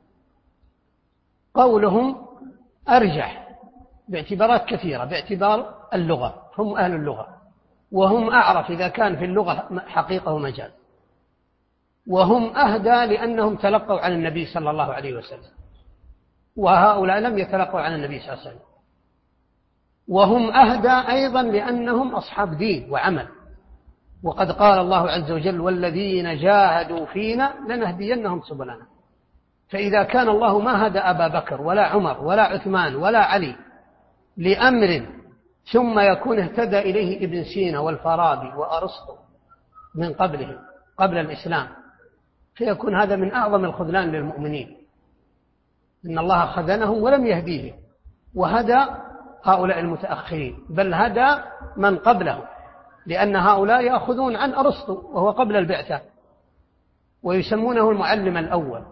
قولهم أرجح باعتبارات كثيرة، باعتبار اللغة، هم أهل اللغة، وهم أعرف إذا كان في اللغة حقيقة ومجاز، وهم أهدى لأنهم تلقوا عن النبي صلى الله عليه وسلم، وهؤلاء لم يتلقوا عن النبي صلى الله عليه وسلم. وهم أهدى أيضا لأنهم أصحاب دين وعمل، وقد قال الله عز وجل: والذين جاهدوا فينا لنهدينهم سبلنا. فإذا كان الله ما هدى أبا بكر ولا عمر ولا عثمان ولا علي لأمر ثم يكون اهتدى إليه ابن سينا والفارابي وأرسطو من قبلهم قبل الإسلام، فيكون هذا من أعظم الخذلان للمؤمنين، إن الله خذلهم ولم يهديهم وهدى هؤلاء المتأخرين، بل هدى من قبلهم، لأن هؤلاء يأخذون عن أرسطو وهو قبل البعثة ويسمونه المعلم الأول،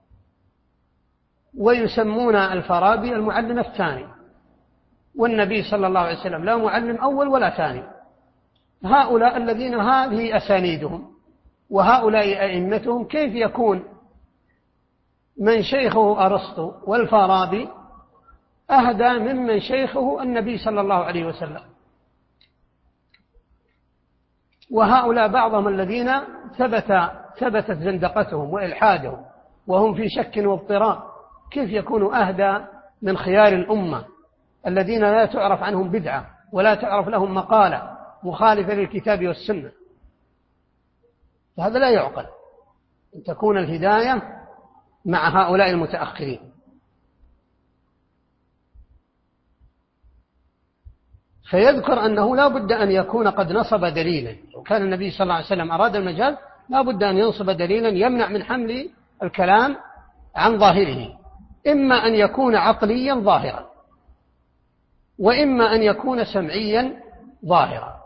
ويسمون الفارابي المعلم الثاني، والنبي صلى الله عليه وسلم لا معلم أول ولا ثاني. هؤلاء الذين هذه أسانيدهم وهؤلاء أئمتهم، كيف يكون من شيخه أرسطو والفارابي أهدى ممن شيخه النبي صلى الله عليه وسلم؟ وهؤلاء بعضهم الذين ثبت ثبتت زندقتهم وإلحادهم وهم في شك واضطراب، كيف يكونوا أهدى من خيار الأمة الذين لا تعرف عنهم بدعة ولا تعرف لهم مقالة مخالفة للكتاب والسنة؟ هذا لا يعقل أن تكون الهداية مع هؤلاء المتأخرين. فيذكر أنه لا بد أن يكون قد نصب دليلا، وكان النبي صلى الله عليه وسلم أراد المجاز لا بد أن ينصب دليلا يمنع من حمل الكلام عن ظاهره، إما أن يكون عقليا ظاهرا وإما أن يكون سمعيا ظاهرا.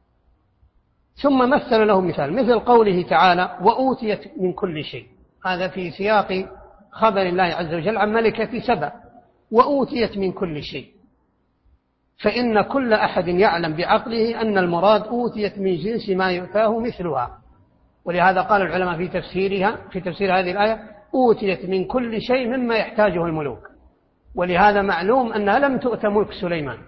ثم مثل له مثال مثل قوله تعالى وأوتيت من كل شيء، هذا في سياق خبر الله عز وجل عن ملكة سبأ، وأوتيت من كل شيء، فإن كل أحد يعلم بعقله أن المراد أوتيت من جنس ما يؤتاه مثلها، ولهذا قال العلماء في تفسيرها في تفسير هذه الآية أوتيت من كل شيء مما يحتاجه الملوك، ولهذا معلوم أنها لم تؤت ملك سليمان.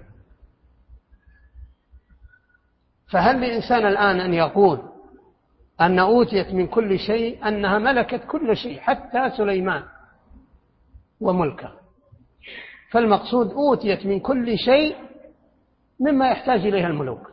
فهل لإنسان الآن أن يقول أن أوتيت من كل شيء أنها ملكت كل شيء حتى سليمان وملكه؟ فالمقصود أوتيت من كل شيء مما يحتاج إليه الملوك،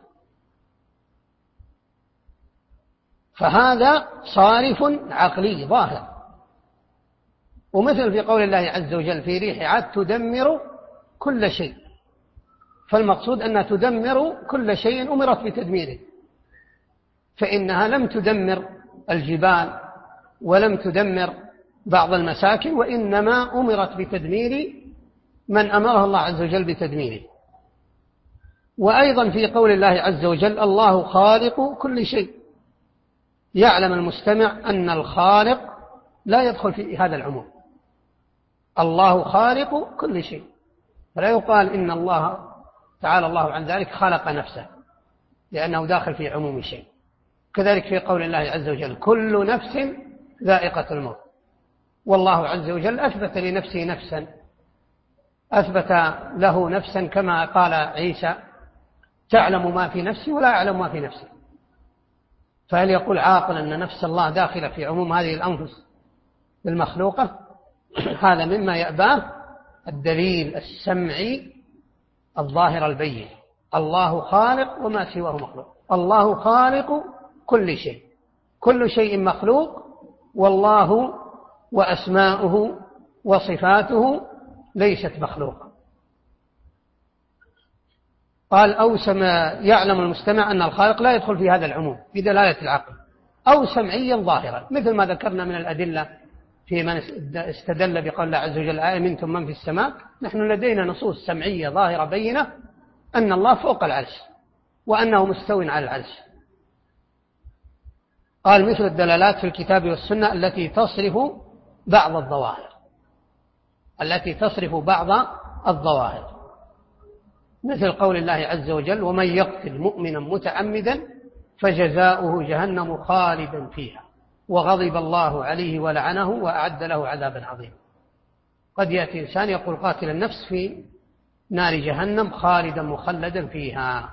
فهذا صارف عقلي ظاهر. ومثل في قول الله عز وجل في ريح عاد تدمر كل شيء، فالمقصود أنها تدمر كل شيء أمرت بتدميره، فإنها لم تدمر الجبال ولم تدمر بعض المساكن، وإنما أمرت بتدمير من أمرها الله عز وجل بتدميره. وأيضا في قول الله عز وجل الله خالق كل شيء، يعلم المستمع أن الخالق لا يدخل في هذا العموم، الله خالق كل شيء، فلا يقال إن الله تعالى الله عن ذلك خلق نفسه لأنه داخل في عموم شيء. كذلك في قول الله عز وجل كل نفس ذائقة الموت، والله عز وجل أثبت لنفسه نفسا، أثبت له نفسا كما قال عيسى تعلم ما في نفسي ولا أعلم ما في نفسي. فهل يقول عاقل أن نفس الله داخلة في عموم هذه الأنفس المخلوقة؟ هذا مما يأباه الدليل السمعي الظاهر البين، الله خالق وما سواه مخلوق، الله خالق كل شيء، كل شيء مخلوق، والله وأسماؤه وصفاته ليست مخلوقة. قال أو سمع يعلم المستمع أن الخالق لا يدخل في هذا العموم بدلالة العقل، أو سمعيا ظاهرا مثل ما ذكرنا من الأدلة في من استدل بقول الله عز وجل آمنتم من في السماء. نحن لدينا نصوص سمعية ظاهرة بينة أن الله فوق العرش وأنه مستو على العرش. قال مثل الدلالات في الكتاب والسنة التي تصرف بعض الظواهر التي تصرف بعض الظواهر مثل قول الله عز وجل ومن يقتل مؤمنا متعمدا فجزاؤه جهنم خالدا فيها وغضب الله عليه ولعنه وأعد له عذابا عظيما. قد يأتي إنسان يقول قاتل النفس في نار جهنم خالدا مخلدا فيها،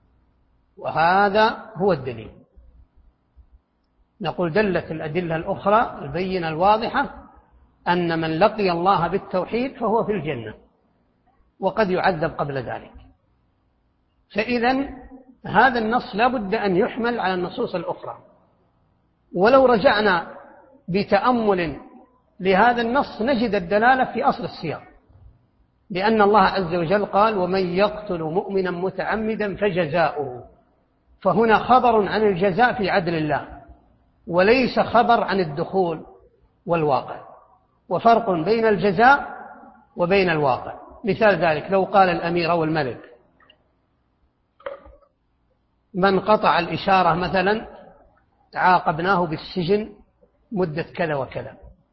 وهذا هو الدليل. نقول دلت الأدلة الأخرى البينة الواضحة أن من لقي الله بالتوحيد فهو في الجنة وقد يعذب قبل ذلك. فإذا هذا النص لا بد أن يحمل على النصوص الأخرى. ولو رجعنا بتأمل لهذا النص نجد الدلالة في أصل السياق، لأن الله عز وجل قال ومن يقتل مؤمنا متعمدا فجزاؤه، فهنا خبر عن الجزاء في عدل الله، وليس خبر عن الدخول والواقع، وفرق بين الجزاء وبين الواقع. مثال ذلك لو قال الأمير أو الملك من قطع الإشارة مثلا عاقبناه بالسجن مدة كذا وكذا،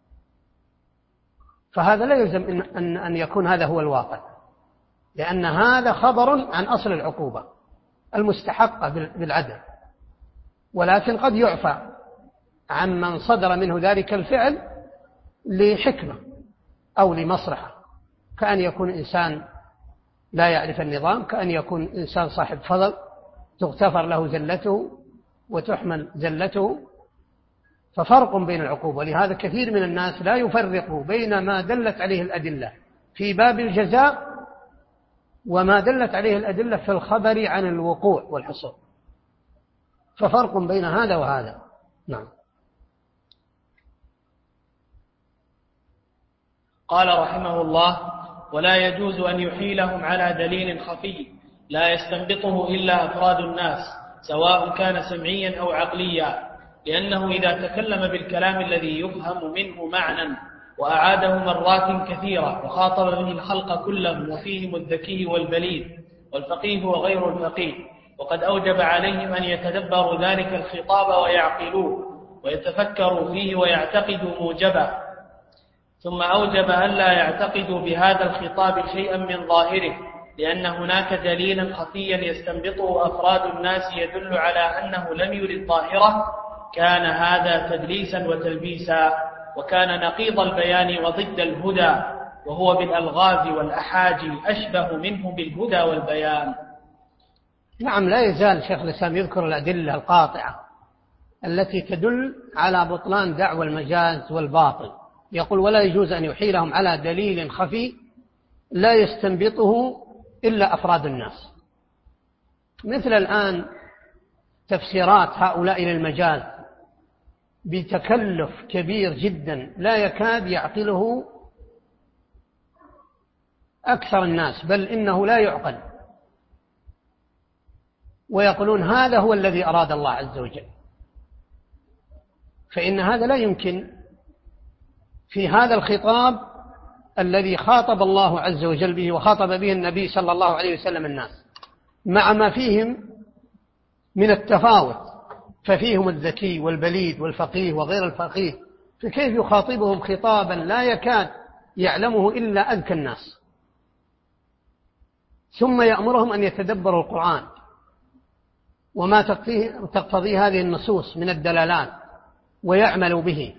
فهذا لا يلزم أن أن يكون هذا هو الواقع، لأن هذا خبر عن أصل العقوبة المستحقة بالعدل، ولكن قد يعفى عمن صدر منه ذلك الفعل لحكمة أو لمصلحة، كأن يكون إنسان لا يعرف النظام، كأن يكون إنسان صاحب فضل تغتفر له زلته وتحمل زلته، ففرق بين العقوبة. ولهذا كثير من الناس لا يفرق بين ما دلت عليه الأدلة في باب الجزاء وما دلت عليه الأدلة في الخبر عن الوقوع والحصول، ففرق بين هذا وهذا. نعم. قال رحمه الله: ولا يجوز أن يحيلهم على دليل خفي لا يستنبطه إلا أفراد الناس سواء كان سمعيا أو عقليا، لأنه إذا تكلم بالكلام الذي يفهم منه معنى وأعاده مرات كثيرة وخاطب به الخلق كلهم وفيهم الذكي والبليد والفقيه وغير الفقيه، وقد أوجب عليهم أن يتدبروا ذلك الخطاب ويعقلوه ويتفكروا فيه ويعتقدوا موجبه، ثم أوجب أن لا يعتقدوا بهذا الخطاب شيئا من ظاهره، لأن هناك دليلا خفيا يستنبطه أفراد الناس يدل على أنه لم يرد ظاهره، كان هذا تدليسا وتلبيسا، وكان نقيض البيان وضد الهدى، وهو بالألغاز والأحاجي أشبه منه بالهدى والبيان. نعم، لا يزال شيخ الإسلام يذكر الأدلة القاطعة التي تدل على بطلان دعوى المجاز والباطل. يقول: ولا يجوز أن يحيلهم على دليل خفي لا يستنبطه إلا أفراد الناس، مثل الآن تفسيرات هؤلاء للمجاز بتكلف كبير جدا لا يكاد يعقله أكثر الناس، بل إنه لا يعقل، ويقولون هذا هو الذي أراد الله عز وجل، فإن هذا لا يمكن في هذا الخطاب الذي خاطب الله عز وجل به وخاطب به النبي صلى الله عليه وسلم الناس، مع ما فيهم من التفاوت، ففيهم الذكي والبليد والفقيه وغير الفقيه، فكيف يخاطبهم خطابا لا يكاد يعلمه إلا أذكى الناس، ثم يأمرهم أن يتدبروا القرآن وما تقتضي هذه النصوص من الدلالات ويعملوا به،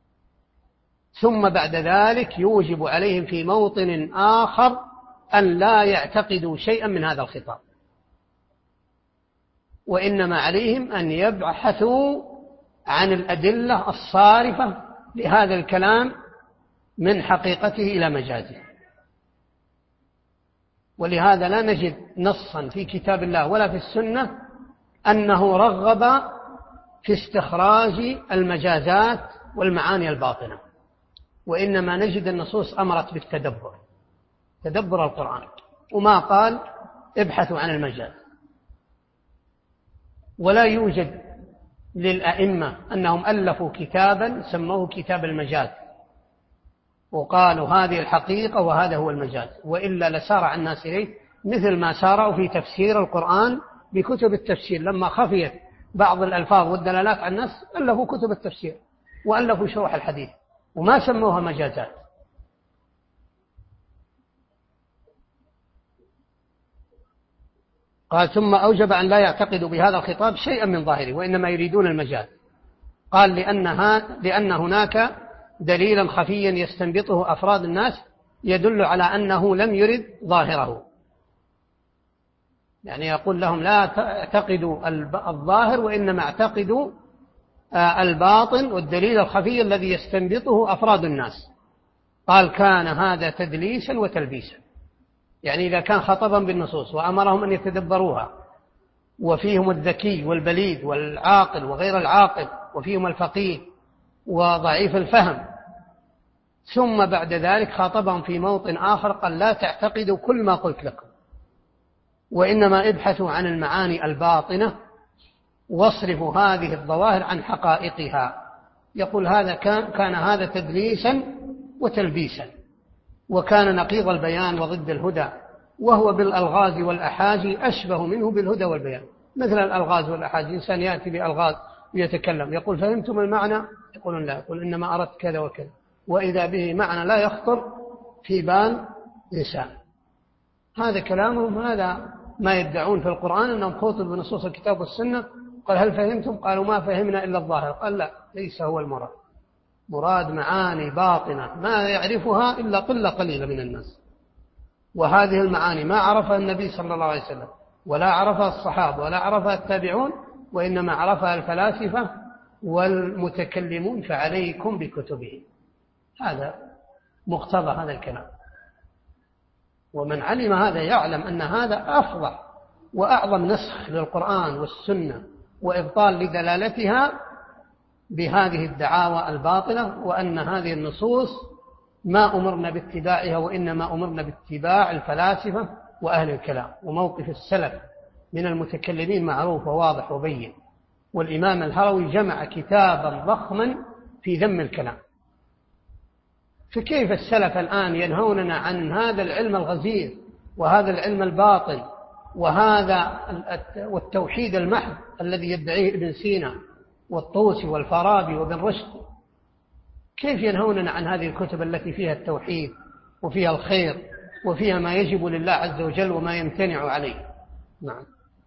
ثم بعد ذلك يوجب عليهم في موطن آخر أن لا يعتقدوا شيئا من هذا الخطاب، وإنما عليهم أن يبحثوا عن الأدلة الصارفة لهذا الكلام من حقيقته إلى مجازه. ولهذا لا نجد نصا في كتاب الله ولا في السنة أنه رغب في استخراج المجازات والمعاني الباطنة، وإنما نجد النصوص أمرت بالتدبر، تدبر القرآن، وما قال ابحثوا عن المجاز. ولا يوجد للأئمة أنهم ألفوا كتابا سموه كتاب المجاز وقالوا هذه الحقيقة وهذا هو المجاز، وإلا لسارع الناس إليه، مثل ما سارعوا في تفسير القرآن بكتب التفسير لما خفيت بعض الألفاظ والدلالات عن الناس ألفوا كتب التفسير وألفوا شروح الحديث وما سموها مجازات. قال: ثم أوجب أن لا يعتقدوا بهذا الخطاب شيئا من ظاهره وإنما يريدون المجاز. قال: لأنها لأن هناك دليلا خفيا يستنبطه أفراد الناس يدل على أنه لم يرد ظاهره، يعني يقول لهم لا تعتقدوا الظاهر وإنما اعتقدوا الباطن والدليل الخفي الذي يستنبطه أفراد الناس. قال: كان هذا تدليسا وتلبيسا، يعني إذا كان خطبا بالنصوص وأمرهم أن يتدبروها، وفيهم الذكي والبليد والعاقل وغير العاقل، وفيهم الفقيه وضعيف الفهم، ثم بعد ذلك خاطبهم في موطن آخر قال: لا تعتقدوا كل ما قلت لكم، وإنما ابحثوا عن المعاني الباطنة واصرفوا هذه الظواهر عن حقائقها. يقول هذا كان, كان هذا تدليسا وتلبيسا، وكان نقيض البيان وضد الهدى، وهو بالألغاز والأحاجي أشبه منه بالهدى والبيان. مثل الألغاز والأحاجي، إنسان يأتي بألغاز ويتكلم يقول فهمتم المعنى؟ يقولون لا، يقول إنما أردت كذا وكذا، وإذا به معنى لا يخطر في بال إنسان. هذا كلامهم، هذا ما يدعون في القرآن أنهم خوضوا بنصوص الكتاب والسنة. قال هل فهمتم؟ قالوا ما فهمنا إلا الظاهر. قال لا، ليس هو المراد، مراد معاني باطنة ما يعرفها إلا قلة قليلة من الناس، وهذه المعاني ما عرفها النبي صلى الله عليه وسلم، ولا عرفها الصحابة، ولا عرفها التابعون، وإنما عرفها الفلاسفة والمتكلمون، فعليكم بكتبهم. هذا مقتضى هذا الكلام. ومن علم هذا يعلم أن هذا أفضح وأعظم نسخ للقرآن والسنة وإبطال لدلالتها بهذه الدعاوى الباطلة، وأن هذه النصوص ما أمرنا باتباعها، وإنما أمرنا باتباع الفلاسفة وأهل الكلام. وموقف السلف من المتكلمين معروف وواضح وبين. والإمام الهروي جمع كتابا ضخما في ذم الكلام. فكيف السلف الآن ينهوننا عن هذا العلم الغزير وهذا العلم الباطل وهذا والتوحيد المحض الذي يدعيه ابن سينا والطوسي والفارابي وابن رشد؟ كيف ينهوننا عن هذه الكتب التي فيها التوحيد وفيها الخير وفيها ما يجب لله عز وجل وما يمتنع عليه؟ نعم.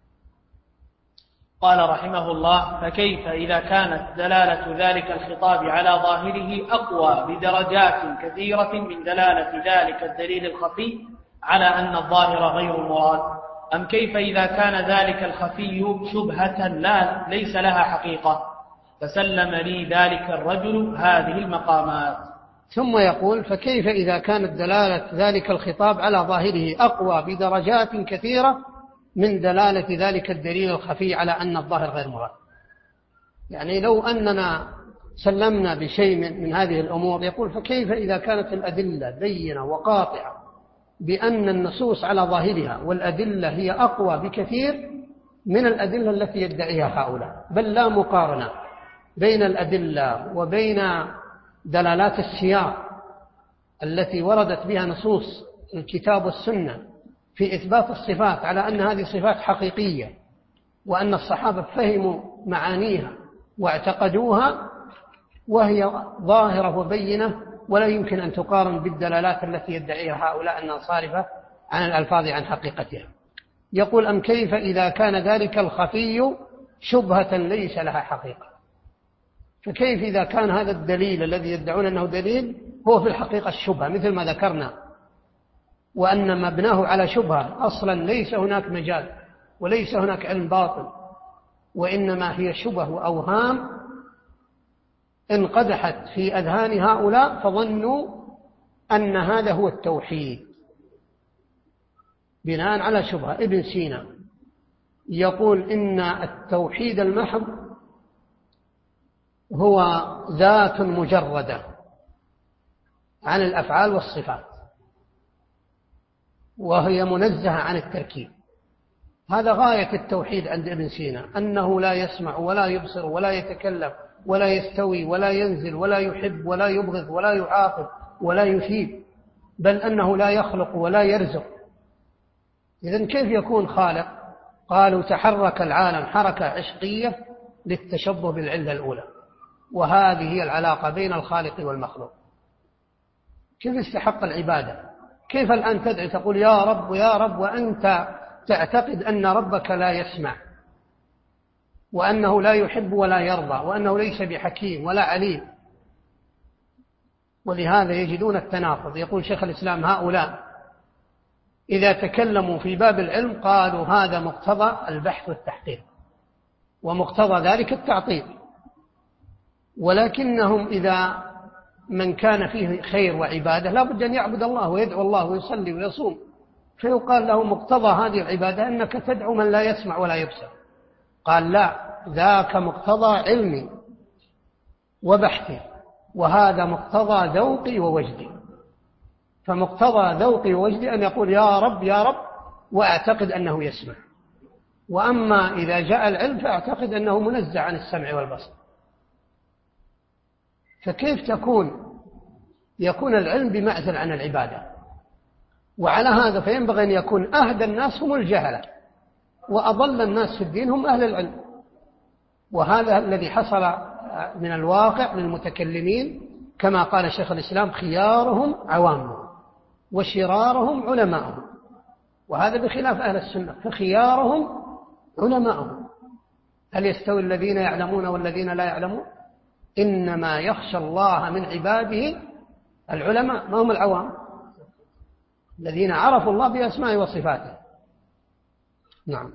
قال رحمه الله: فكيف إذا كانت دلالة ذلك الخطاب على ظاهره أقوى بدرجات كثيرة من دلالة ذلك الدليل الخفي على أن الظاهر غير مراد؟ أم كيف إذا كان ذلك الخفي شبهة لا ليس لها حقيقة فسلم لي ذلك الرجل هذه المقامات؟ ثم يقول: فكيف إذا كانت دلالة ذلك الخطاب على ظاهره أقوى بدرجات كثيرة من دلالة ذلك الدليل الخفي على أن الظاهر غير مراد؟ يعني لو أننا سلمنا بشيء من, من هذه الأمور، يقول فكيف إذا كانت الأدلة بينة وقاطعة بأن النصوص على ظاهرها، والأدلة هي أقوى بكثير من الأدلة التي يدعيها هؤلاء، بل لا مقارنة بين الأدلة وبين دلالات السياق التي وردت بها نصوص الكتاب والسنة في إثبات الصفات على أن هذه صفات حقيقية، وأن الصحابة فهموا معانيها واعتقدوها، وهي ظاهرة وبينة ولا يمكن أن تقارن بالدلالات التي يدعيها هؤلاء أنها صارفة عن الألفاظ عن حقيقتها. يقول: أم كيف إذا كان ذلك الخفي شبهة ليس لها حقيقة؟ فكيف إذا كان هذا الدليل الذي يدعون أنه دليل هو في الحقيقة الشبهة، مثل ما ذكرنا، وأن مبناه على شبهة أصلا ليس هناك مجال وليس هناك علم باطل، وإنما هي شبه وأوهام انقدحت في أذهان هؤلاء فظنوا أن هذا هو التوحيد بناء على شبهة. ابن سينا يقول إن التوحيد المحض هو ذات مجردة عن الأفعال والصفات، وهي منزهة عن التركيب. هذا غاية التوحيد عند ابن سينا، أنه لا يسمع ولا يبصر ولا يتكلم ولا يستوي ولا ينزل ولا يحب ولا يبغض ولا يعاقب ولا يثيب، بل أنه لا يخلق ولا يرزق. إذن كيف يكون خالق؟ قالوا: تحرك العالم حركة عشقية للتشبه بالعلة الأولى، وهذه هي العلاقة بين الخالق والمخلوق. كيف استحق العبادة؟ كيف الآن تدعي تقول يا رب يا رب وأنت تعتقد أن ربك لا يسمع، وأنه لا يحب ولا يرضى، وأنه ليس بحكيم ولا عليم؟ ولهذا يجدون التناقض. يقول شيخ الإسلام: هؤلاء إذا تكلموا في باب العلم قالوا هذا مقتضى البحث والتحقيق، ومقتضى ذلك التعطيل، ولكنهم إذا من كان فيه خير وعبادة لا بد أن يعبد الله ويدعو الله ويصلي ويصوم، فيقال له مقتضى هذه العبادة أنك تدعو من لا يسمع ولا يبصر. قال: لا، ذاك مقتضى علمي وبحثي، وهذا مقتضى ذوقي ووجدي. فمقتضى ذوقي ووجدي أن يقول يا رب يا رب وأعتقد أنه يسمع، وأما إذا جاء العلم فأعتقد أنه منزع عن السمع والبصر. فكيف تكون يكون العلم بمعزل عن العبادة؟ وعلى هذا فينبغي أن يكون أهدى الناس هم الجهلة، وأضل الناس في الدين هم أهل العلم. وهذا الذي حصل من الواقع للمتكلمين، كما قال شيخ الإسلام: خيارهم عوامهم وشرارهم علماءهم. وهذا بخلاف أهل السنة، فخيارهم علماءهم. هل يستوي الذين يعلمون والذين لا يعلمون؟ إنما يخشى الله من عباده العلماء، ما هم العوام الذين عرفوا الله بأسمائه وصفاته. نعم.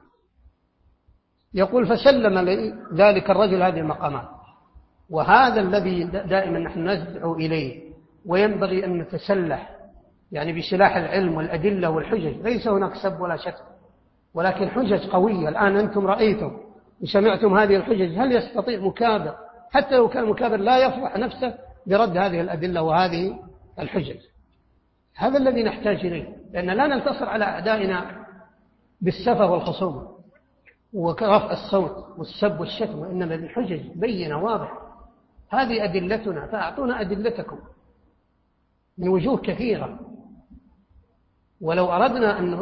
يقول: فسلم ذلك الرجل هذه المقامات. وهذا الذي دائما نحن ندعو إليه، وينبغي أن نتسلح يعني بسلاح العلم والأدلة والحجج. ليس هناك سب ولا شتم، ولكن حجج قوية. الآن أنتم رأيتم وسمعتم هذه الحجج. هل يستطيع مكابر، حتى لو كان مكابر، لا يفضح نفسه برد هذه الأدلة وهذه الحجج؟ هذا الذي نحتاج إليه، لأن لا ننتصر على أعدائنا بالسفة والخصومة ورفع الصوت والسب والشتم، وإنما بالحجج بينة واضحة. هذه أدلتنا، فأعطونا أدلتكم من وجوه كثيرة. ولو أردنا أن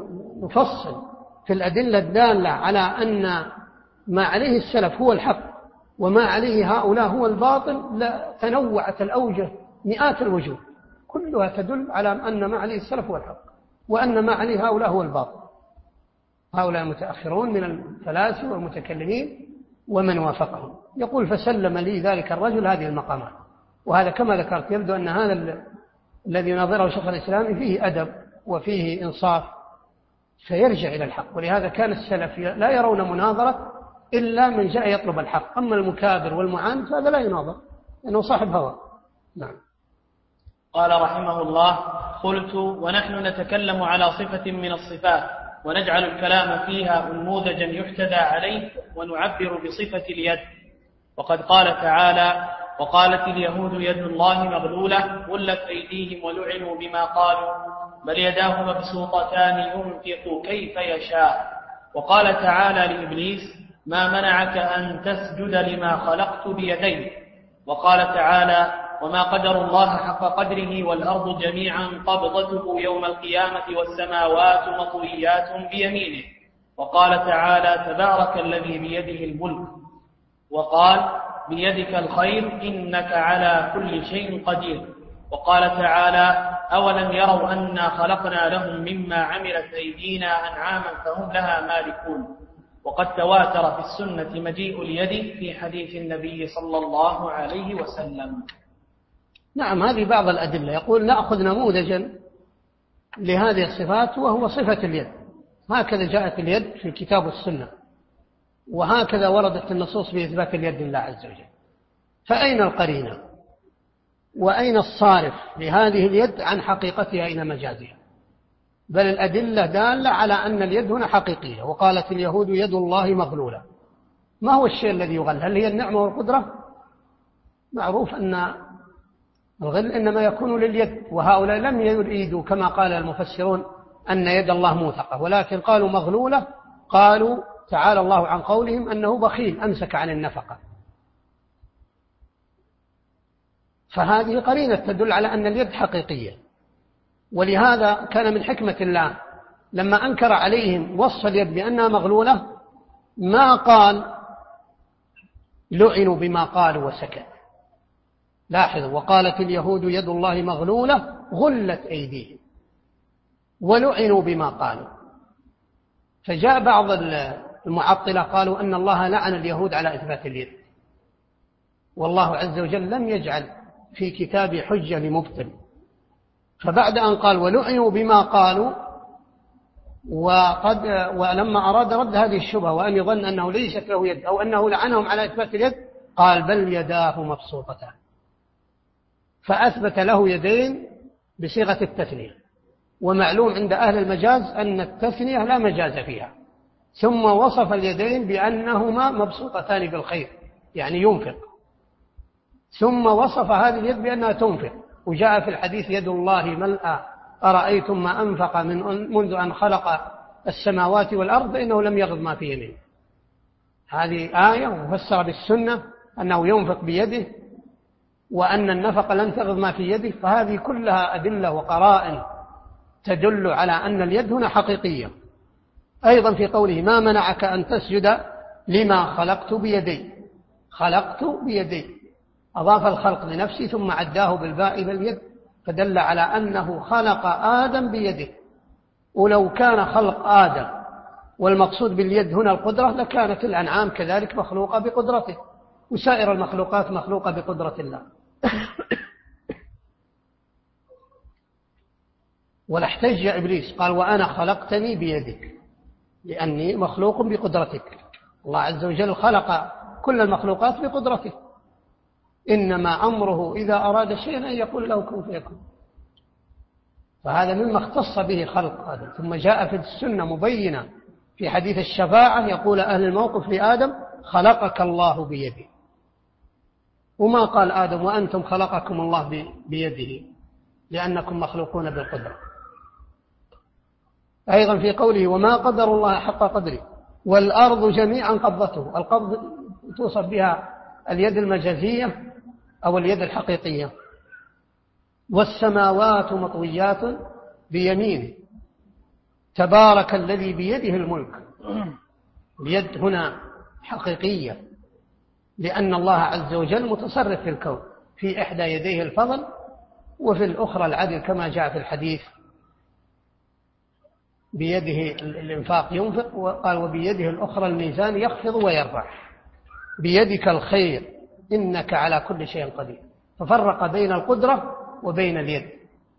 نفصل في الأدلة الدالة على أن ما عليه السلف هو الحق وما عليه هؤلاء هو الباطل، لتنوعت الأوجه مئات الوجوه، كلها تدل على أن ما عليه السلف هو الحق وأن ما عليه هؤلاء هو الباطل. هؤلاء المتأخرون من الفلاسفة والمتكلمين ومن وافقهم. يقول: فسلم لي ذلك الرجل هذه المقامات. وهذا كما ذكرت يبدو أن هذا الذي ناظره شيخ الإسلام فيه أدب وفيه إنصاف، فيرجع إلى الحق. ولهذا كان السلف لا يرون مناظرة إلا من جاء يطلب الحق. أما المكابر والمعاند فهذا لا يناظر، لأنه صاحب هوى. نعم. قال رحمه الله: قلت: ونحن نتكلم على صفة من الصفات ونجعل الكلام فيها أنموذجا يحتذى عليه ونعبر بصفة اليد. وقد قال تعالى: وقالت اليهود يد الله مغلولة غلت أيديهم ولعنوا بما قالوا بل يداه مبسوطتان ينفق كيف يشاء. وقال تعالى لإبليس: ما منعك أن تسجد لما خلقت بيدي. وقال تعالى: وما قدر الله حق قدره والأرض جميعا قبضته يوم القيامة والسماوات مطويات بيمينه. وقال تعالى: تبارك الذي بيده الملك. وقال: بيدك الخير إنك على كل شيء قدير. وقال تعالى: أولم يروا أنا خلقنا لهم مما عملت أيدينا أنعاما فهم لها مالكون. وقد تواتر في السنة مجيء اليد في حديث النبي صلى الله عليه وسلم. نعم، هذه بعض الأدلة. يقول: نأخذ نموذجا لهذه الصفات وهو صفة اليد. هكذا جاءت اليد في الكتاب والسنة، وهكذا وردت النصوص بإثبات اليد لله عز وجل. فأين القرينة وأين الصارف لهذه اليد عن حقيقتها إلى مجازها؟ بل الأدلة دالة على أن اليد هنا حقيقية. وقالت اليهود يد الله مغلولة. ما هو الشيء الذي يغل؟ هل هي النعمة والقدرة؟ معروف أن الغل إنما يكون لليد، وهؤلاء لم يريدوا كما قال المفسرون أن يد الله موثقة، ولكن قالوا مغلولة. قالوا تعالى الله عن قولهم أنه بخيل أمسك عن النفقة. فهذه قرينة تدل على أن اليد حقيقية. ولهذا كان من حكمة الله لما أنكر عليهم وصف اليد بأنها مغلولة ما قال لعنوا بما قالوا وسكت. لاحظوا: وقالت اليهود يد الله مغلولة غلت أيديهم ولعنوا بما قالوا. فجاء بعض المعطلة قالوا أن الله لعن اليهود على إثبات اليد، والله عز وجل لم يجعل في كتابه حجة لمبطل. فبعد أن قال ولعنوا بما قالوا، وقد ولما أراد رد هذه الشبهة وأن يظن أنه ليست له يد أو أنه لعنهم على إثبات اليد، قال بل يداه مبسوطتان، فأثبت له يدين بصيغة التثنية. ومعلوم عند أهل المجاز أن التثنية لا مجاز فيها. ثم وصف اليدين بأنهما مبسوطتان بالخير، يعني ينفق. ثم وصف هذه اليد بأنها تنفق. وجاء في الحديث: يد الله ملأى أرأيتم ما أنفق من منذ أن خلق السماوات والأرض فإنه لم يغض ما في يمينه. هذه آية مفسرة بالسنة أنه ينفق بيده وأن النفق لن تغض ما في يده، فهذه كلها أدلة وقرائن تدل على أن اليد هنا حقيقية. أيضا في قوله ما منعك أن تسجد لما خلقت بيدي، خلقت بيدي أضاف الخلق لنفسه ثم عداه بالباء إلى اليد، فدل على أنه خلق آدم بيده. ولو كان خلق آدم والمقصود باليد هنا القدرة لكانت الأنعام كذلك مخلوقة بقدرته، وسائر المخلوقات مخلوقة بقدرة الله. ولاحتج إبليس قال وأنا خلقتني بيدك لأني مخلوق بقدرتك. الله عز وجل خلق كل المخلوقات بقدرته، إنما أمره إذا أراد شيئا أن يقول له كن فيكون. فهذا مما اختص به خلق آدم. ثم جاء في السنة مبينة في حديث الشفاعة يقول أهل الموقف لآدم خلقك الله بيده، وما قال آدم وأنتم خلقكم الله بيده لأنكم مخلوقون بالقدرة. أيضا في قوله وما قدر الله حق قدره والأرض جميعا قبضته. القبض توصف بها اليد المجازية أو اليد الحقيقية. والسماوات مطويات بيمينه تبارك الذي بيده الملك. اليد هنا حقيقية لأن الله عز وجل متصرف في الكون، في إحدى يديه الفضل وفي الأخرى العدل كما جاء في الحديث بيده الإنفاق ينفق، وقال وبيده الأخرى الميزان يخفض ويرفع. بيدك الخير إنك على كل شيء قدير. ففرق بين القدرة وبين اليد.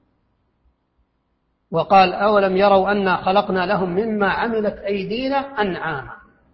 وقال أولم يروا أنا خلقنا لهم مما عملت أيدينا أنعاما.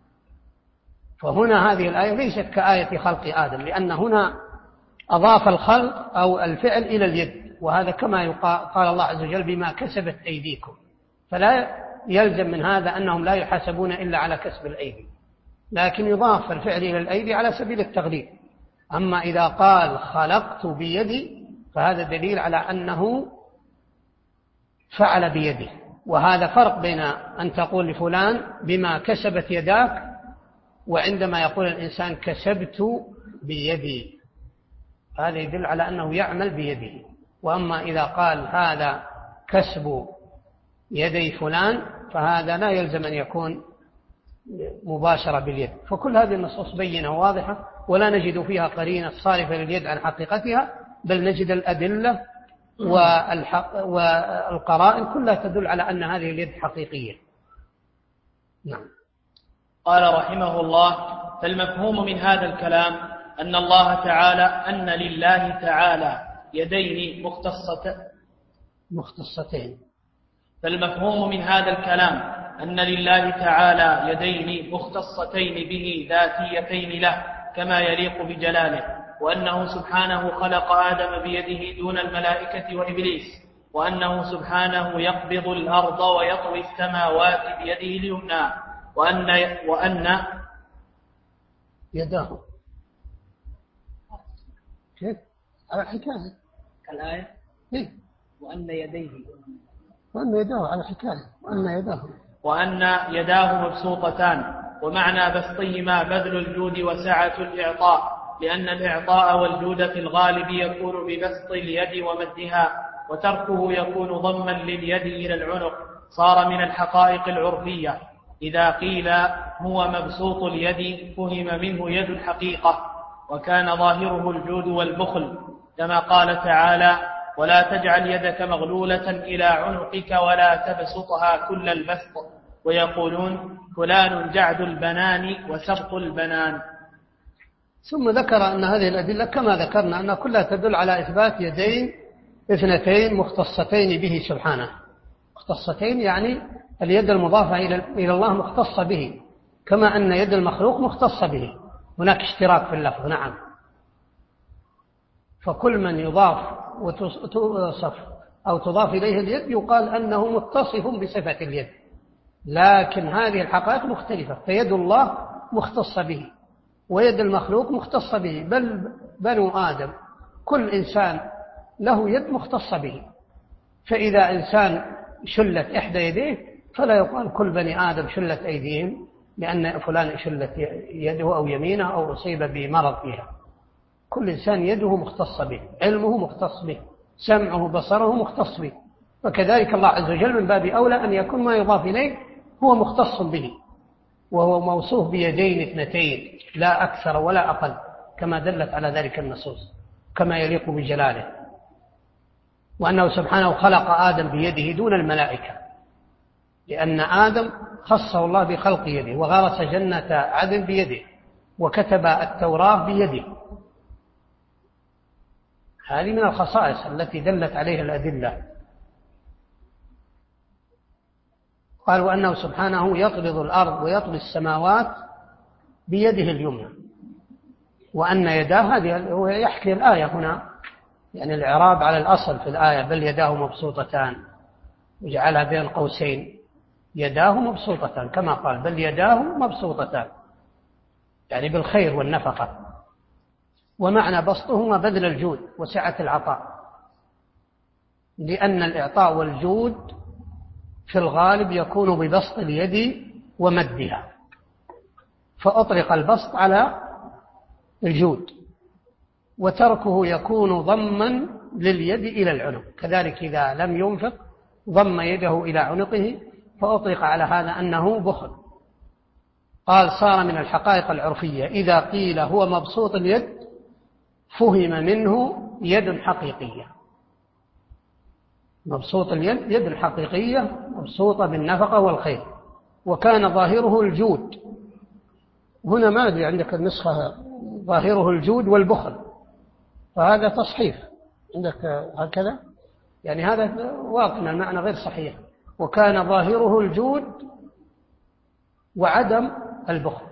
فهنا هذه الآية ليست كآية خلق آدم، لأن هنا أضاف الخلق أو الفعل إلى اليد، وهذا كما يقال قال الله عز وجل بما كسبت أيديكم، فلا يلزم من هذا أنهم لا يحاسبون إلا على كسب الأيدي، لكن يضاف الفعل إلى الأيدي على سبيل التغليب. أما إذا قال خلقت بيدي فهذا دليل على أنه فعل بيده. وهذا فرق بين أن تقول لفلان بما كسبت يداك وعندما يقول الإنسان كسبت بيدي، هذا يدل على أنه يعمل بيده. وأما إذا قال هذا كسب يدي فلان فهذا لا يلزم أن يكون مباشرة باليد. فكل هذه النصوص بينة واضحة ولا نجد فيها قرينة صارفة لليد عن حقيقتها، بل نجد الأدلة والقرائن كلها تدل على أن هذه اليد حقيقية. نعم. قال رحمه الله فالمفهوم من هذا الكلام أن الله تعالى أن لله تعالى يدين مختصتين مختصتين فالمفهوم من هذا الكلام أن لله تعالى يدين مختصتين به ذاتيتين له كما يليق بجلاله، وأنه سبحانه خلق آدم بيده دون الملائكة وإبليس، وأنه سبحانه يقبض الأرض ويطوي السماوات بيده اليمنى، وأن وأن يداه كيف على حكاية الآية إيه؟ وأن يديه وأن يداه على حكاية وأن يداه وأن يداه مبسوطتان، ومعنى بسطهما بذل الجود وسعة الإعطاء، لأن الإعطاء والجود في الغالب يكون ببسط اليد ومدها، وتركه يكون ضما لليد إلى العنق، صار من الحقائق العرفية. إذا قيل هو مبسوط اليد فهم منه يد الحقيقة، وكان ظاهره الجود والبخل، كما قال تعالى ولا تجعل يدك مغلولة إلى عنقك ولا تبسطها كل البسط، ويقولون فلان جعد البنان وسبط البنان. ثم ذكر أن هذه الأدلة كما ذكرنا أنها كلها تدل على إثبات يدين اثنتين مختصتين به سبحانه. مختصتين يعني اليد المضافة إلى الله مختصة به، كما أن يد المخلوق مختصة به، هناك اشتراك في اللفظ. نعم. فكل من يضاف وتصف أو تضاف إليه اليد يقال أنه متصف بصفة اليد، لكن هذه الحقائق مختلفة، فيد الله مختصة به ويد المخلوق مختصة به، بل بنو آدم كل إنسان له يد مختصة به. فإذا إنسان شلت إحدى يديه فلا يقال كل بني آدم شلت أيديهم لأن فلان شلت يده أو يمينه أو أصيب بمرض فيها. كل إنسان يده مختصة به، علمه مختص به، سمعه بصره مختص به، وكذلك الله عز وجل من باب أولى أن يكون ما يضاف إليه هو مختص به، وهو موصوف بيدين اثنتين لا أكثر ولا أقل كما دلت على ذلك النصوص كما يليق بجلاله، وأنه سبحانه خلق آدم بيده دون الملائكة، لأن آدم خصه الله بخلق يده، وغرس جنة عدن بيده، وكتب التوراة بيده. هذه من الخصائص التي دلت عليها الأدلة. قال وأنه سبحانه يقبض الأرض ويطوي السماوات بيده اليمنى، وأن يداه، هذه هو يحكي الآية هنا، يعني الإعراب على الأصل في الآية بل يداه مبسوطتان، وجعلها بين قوسين يداه مبسوطتان كما قال بل يداه مبسوطتان، يعني بالخير والنفقة. ومعنى بسطهما بذل الجود وسعة العطاء، لأن الإعطاء والجود في الغالب يكون ببسط اليد ومدها، فأطلق البسط على الجود، وتركه يكون ضما لليد إلى العنق، كذلك إذا لم ينفق ضم يده إلى عنقه، فأطلق على هذا أنه بخل. قال صار من الحقائق العرفية إذا قيل هو مبسوط اليد فهم منه يد حقيقية. مبسوط اليد يد حقيقية مبسوطة بالنفقة والخير، وكان ظاهره الجود. هنا ما أدري عندك النسخة ظاهره الجود والبخل، فهذا تصحيف عندك هكذا، يعني هذا واضح أن المعنى غير صحيح. وكان ظاهره الجود وعدم البخل،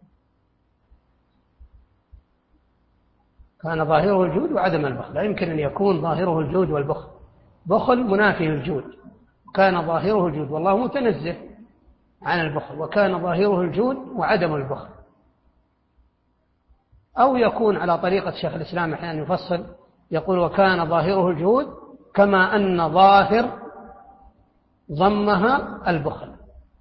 كان ظاهره الجود وعدم البخل، لا يمكن أن يكون ظاهره الجود والبخل، بخل منافي الجود، كان ظاهره الجود والله متنزه عن البخل، وكان ظاهره الجود وعدم البخل. أو يكون على طريقة شيخ الإسلام أحيانا يفصل يقول وكان ظاهره الجود كما أن ظاهر ضمها البخل،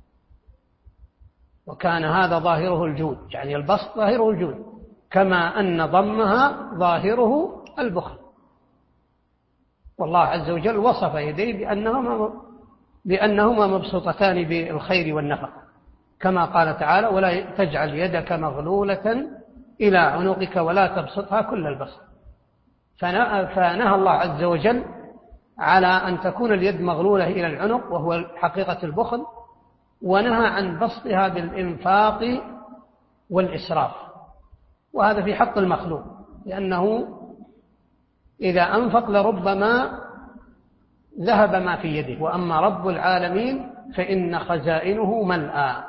وكان هذا ظاهره الجود، يعني البسط ظاهره الجود، كما أن ضمها ظاهره البخل. والله عز وجل وصف يديه بأنهما, بأنهما مبسوطتان بالخير والنفقة، كما قال تعالى ولا تجعل يدك مغلولة إلى عنقك ولا تبسطها كل البسط. فنهى الله عز وجل على أن تكون اليد مغلولة إلى العنق وهو حقيقة البخل، ونهى عن بسطها بالإنفاق والإسراف، وهذا في حق المخلوق، لأنه إذا أنفق لربما ذهب ما في يده، وأما رب العالمين فإن خزائنه ملأى،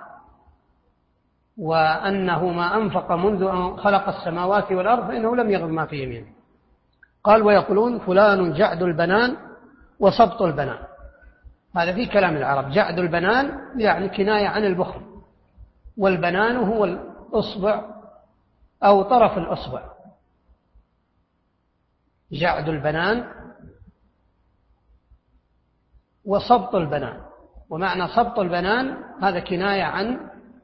وأنه ما أنفق منذ أن خلق السماوات والأرض فإنه لم يغض ما في يمينه. قال ويقولون فلان جعد البنان وسبط البنان، هذا في كلام العرب. جعد البنان يعني كناية عن البخل، والبنان هو الأصبع أو طرف الأصبع. جعد البنان وسبط البنان، ومعنى سبط البنان هذا كناية عن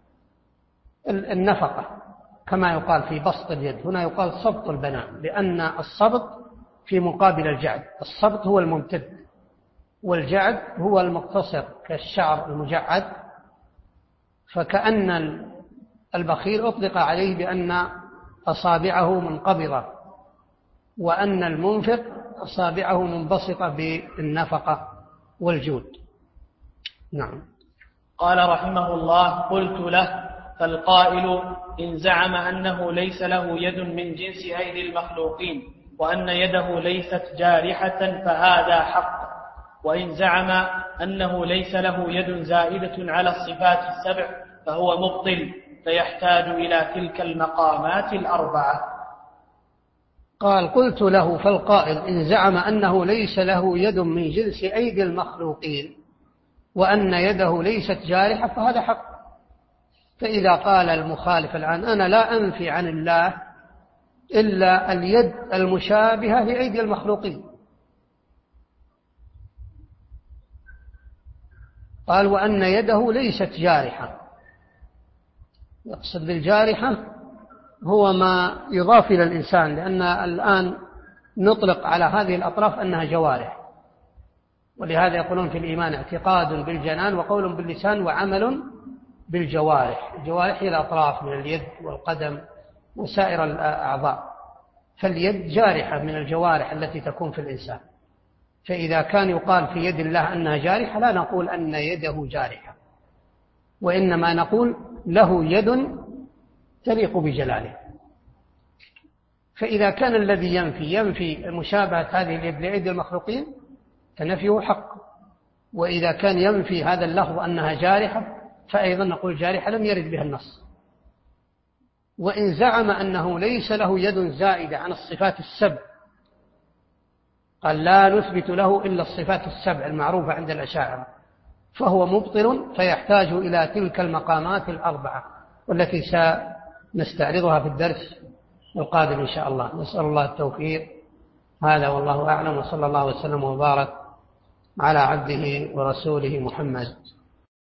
النفقة كما يقال في بسط اليد، هنا يقال سبط البنان، لأن السبط في مقابل الجعد. السبط هو الممتد، والجعد هو المقتصر كالشعر المجعد، فكأن البخيل أطلق عليه بأن أصابعه منقبضة، وأن المنفق أصابعه منبسطة بالنفقة والجود. نعم. قال رحمه الله قلت له فالقائل إن زعم أنه ليس له يد من جنس أيدي المخلوقين وأن يده ليست جارحة فهذا حق، وإن زعم أنه ليس له يد زائدة على الصفات السبع فهو مبطل، فيحتاج إلى تلك المقامات الأربعة. قال قلت له فالقائل إن زعم أنه ليس له يد من جنس أيدي المخلوقين وأن يده ليست جارحة فهذا حق. فإذا قال المخالف الآن أنا لا أنفي عن الله إلا اليد المشابهة لأيدي المخلوقين، قال وأن يده ليست جارحة. يقصد بالجارحة هو ما يضاف إلى الإنسان، لأن الآن نطلق على هذه الأطراف أنها جوارح، ولهذا يقولون في الإيمان اعتقاد بالجنان وقول باللسان وعمل بالجوارح. الجوارح هي الأطراف من اليد والقدم وسائر الأعضاء، فاليد جارحة من الجوارح التي تكون في الإنسان. فإذا كان يقال في يد الله أنها جارحة لا نقول أن يده جارحة، وإنما نقول له يد تليق بجلاله. فإذا كان الذي ينفي ينفي مشابهة هذه اليد لأيدي المخلوقين فنفيه حق، وإذا كان ينفي هذا اللفظ أنها جارحة فأيضا نقول جارحة لم يرد بها النص. وإن زعم أنه ليس له يد زائدة عن الصفات السبع، قال لا نثبت له إلا الصفات السبع المعروفة عند الأشاعرة، فهو مبطل فيحتاج إلى تلك المقامات الأربعة والتي سنستعرضها في الدرس القادم إن شاء الله. نسأل الله التوفيق. هذا والله أعلم، وصلى الله وسلم وبارك على عبده ورسوله محمد.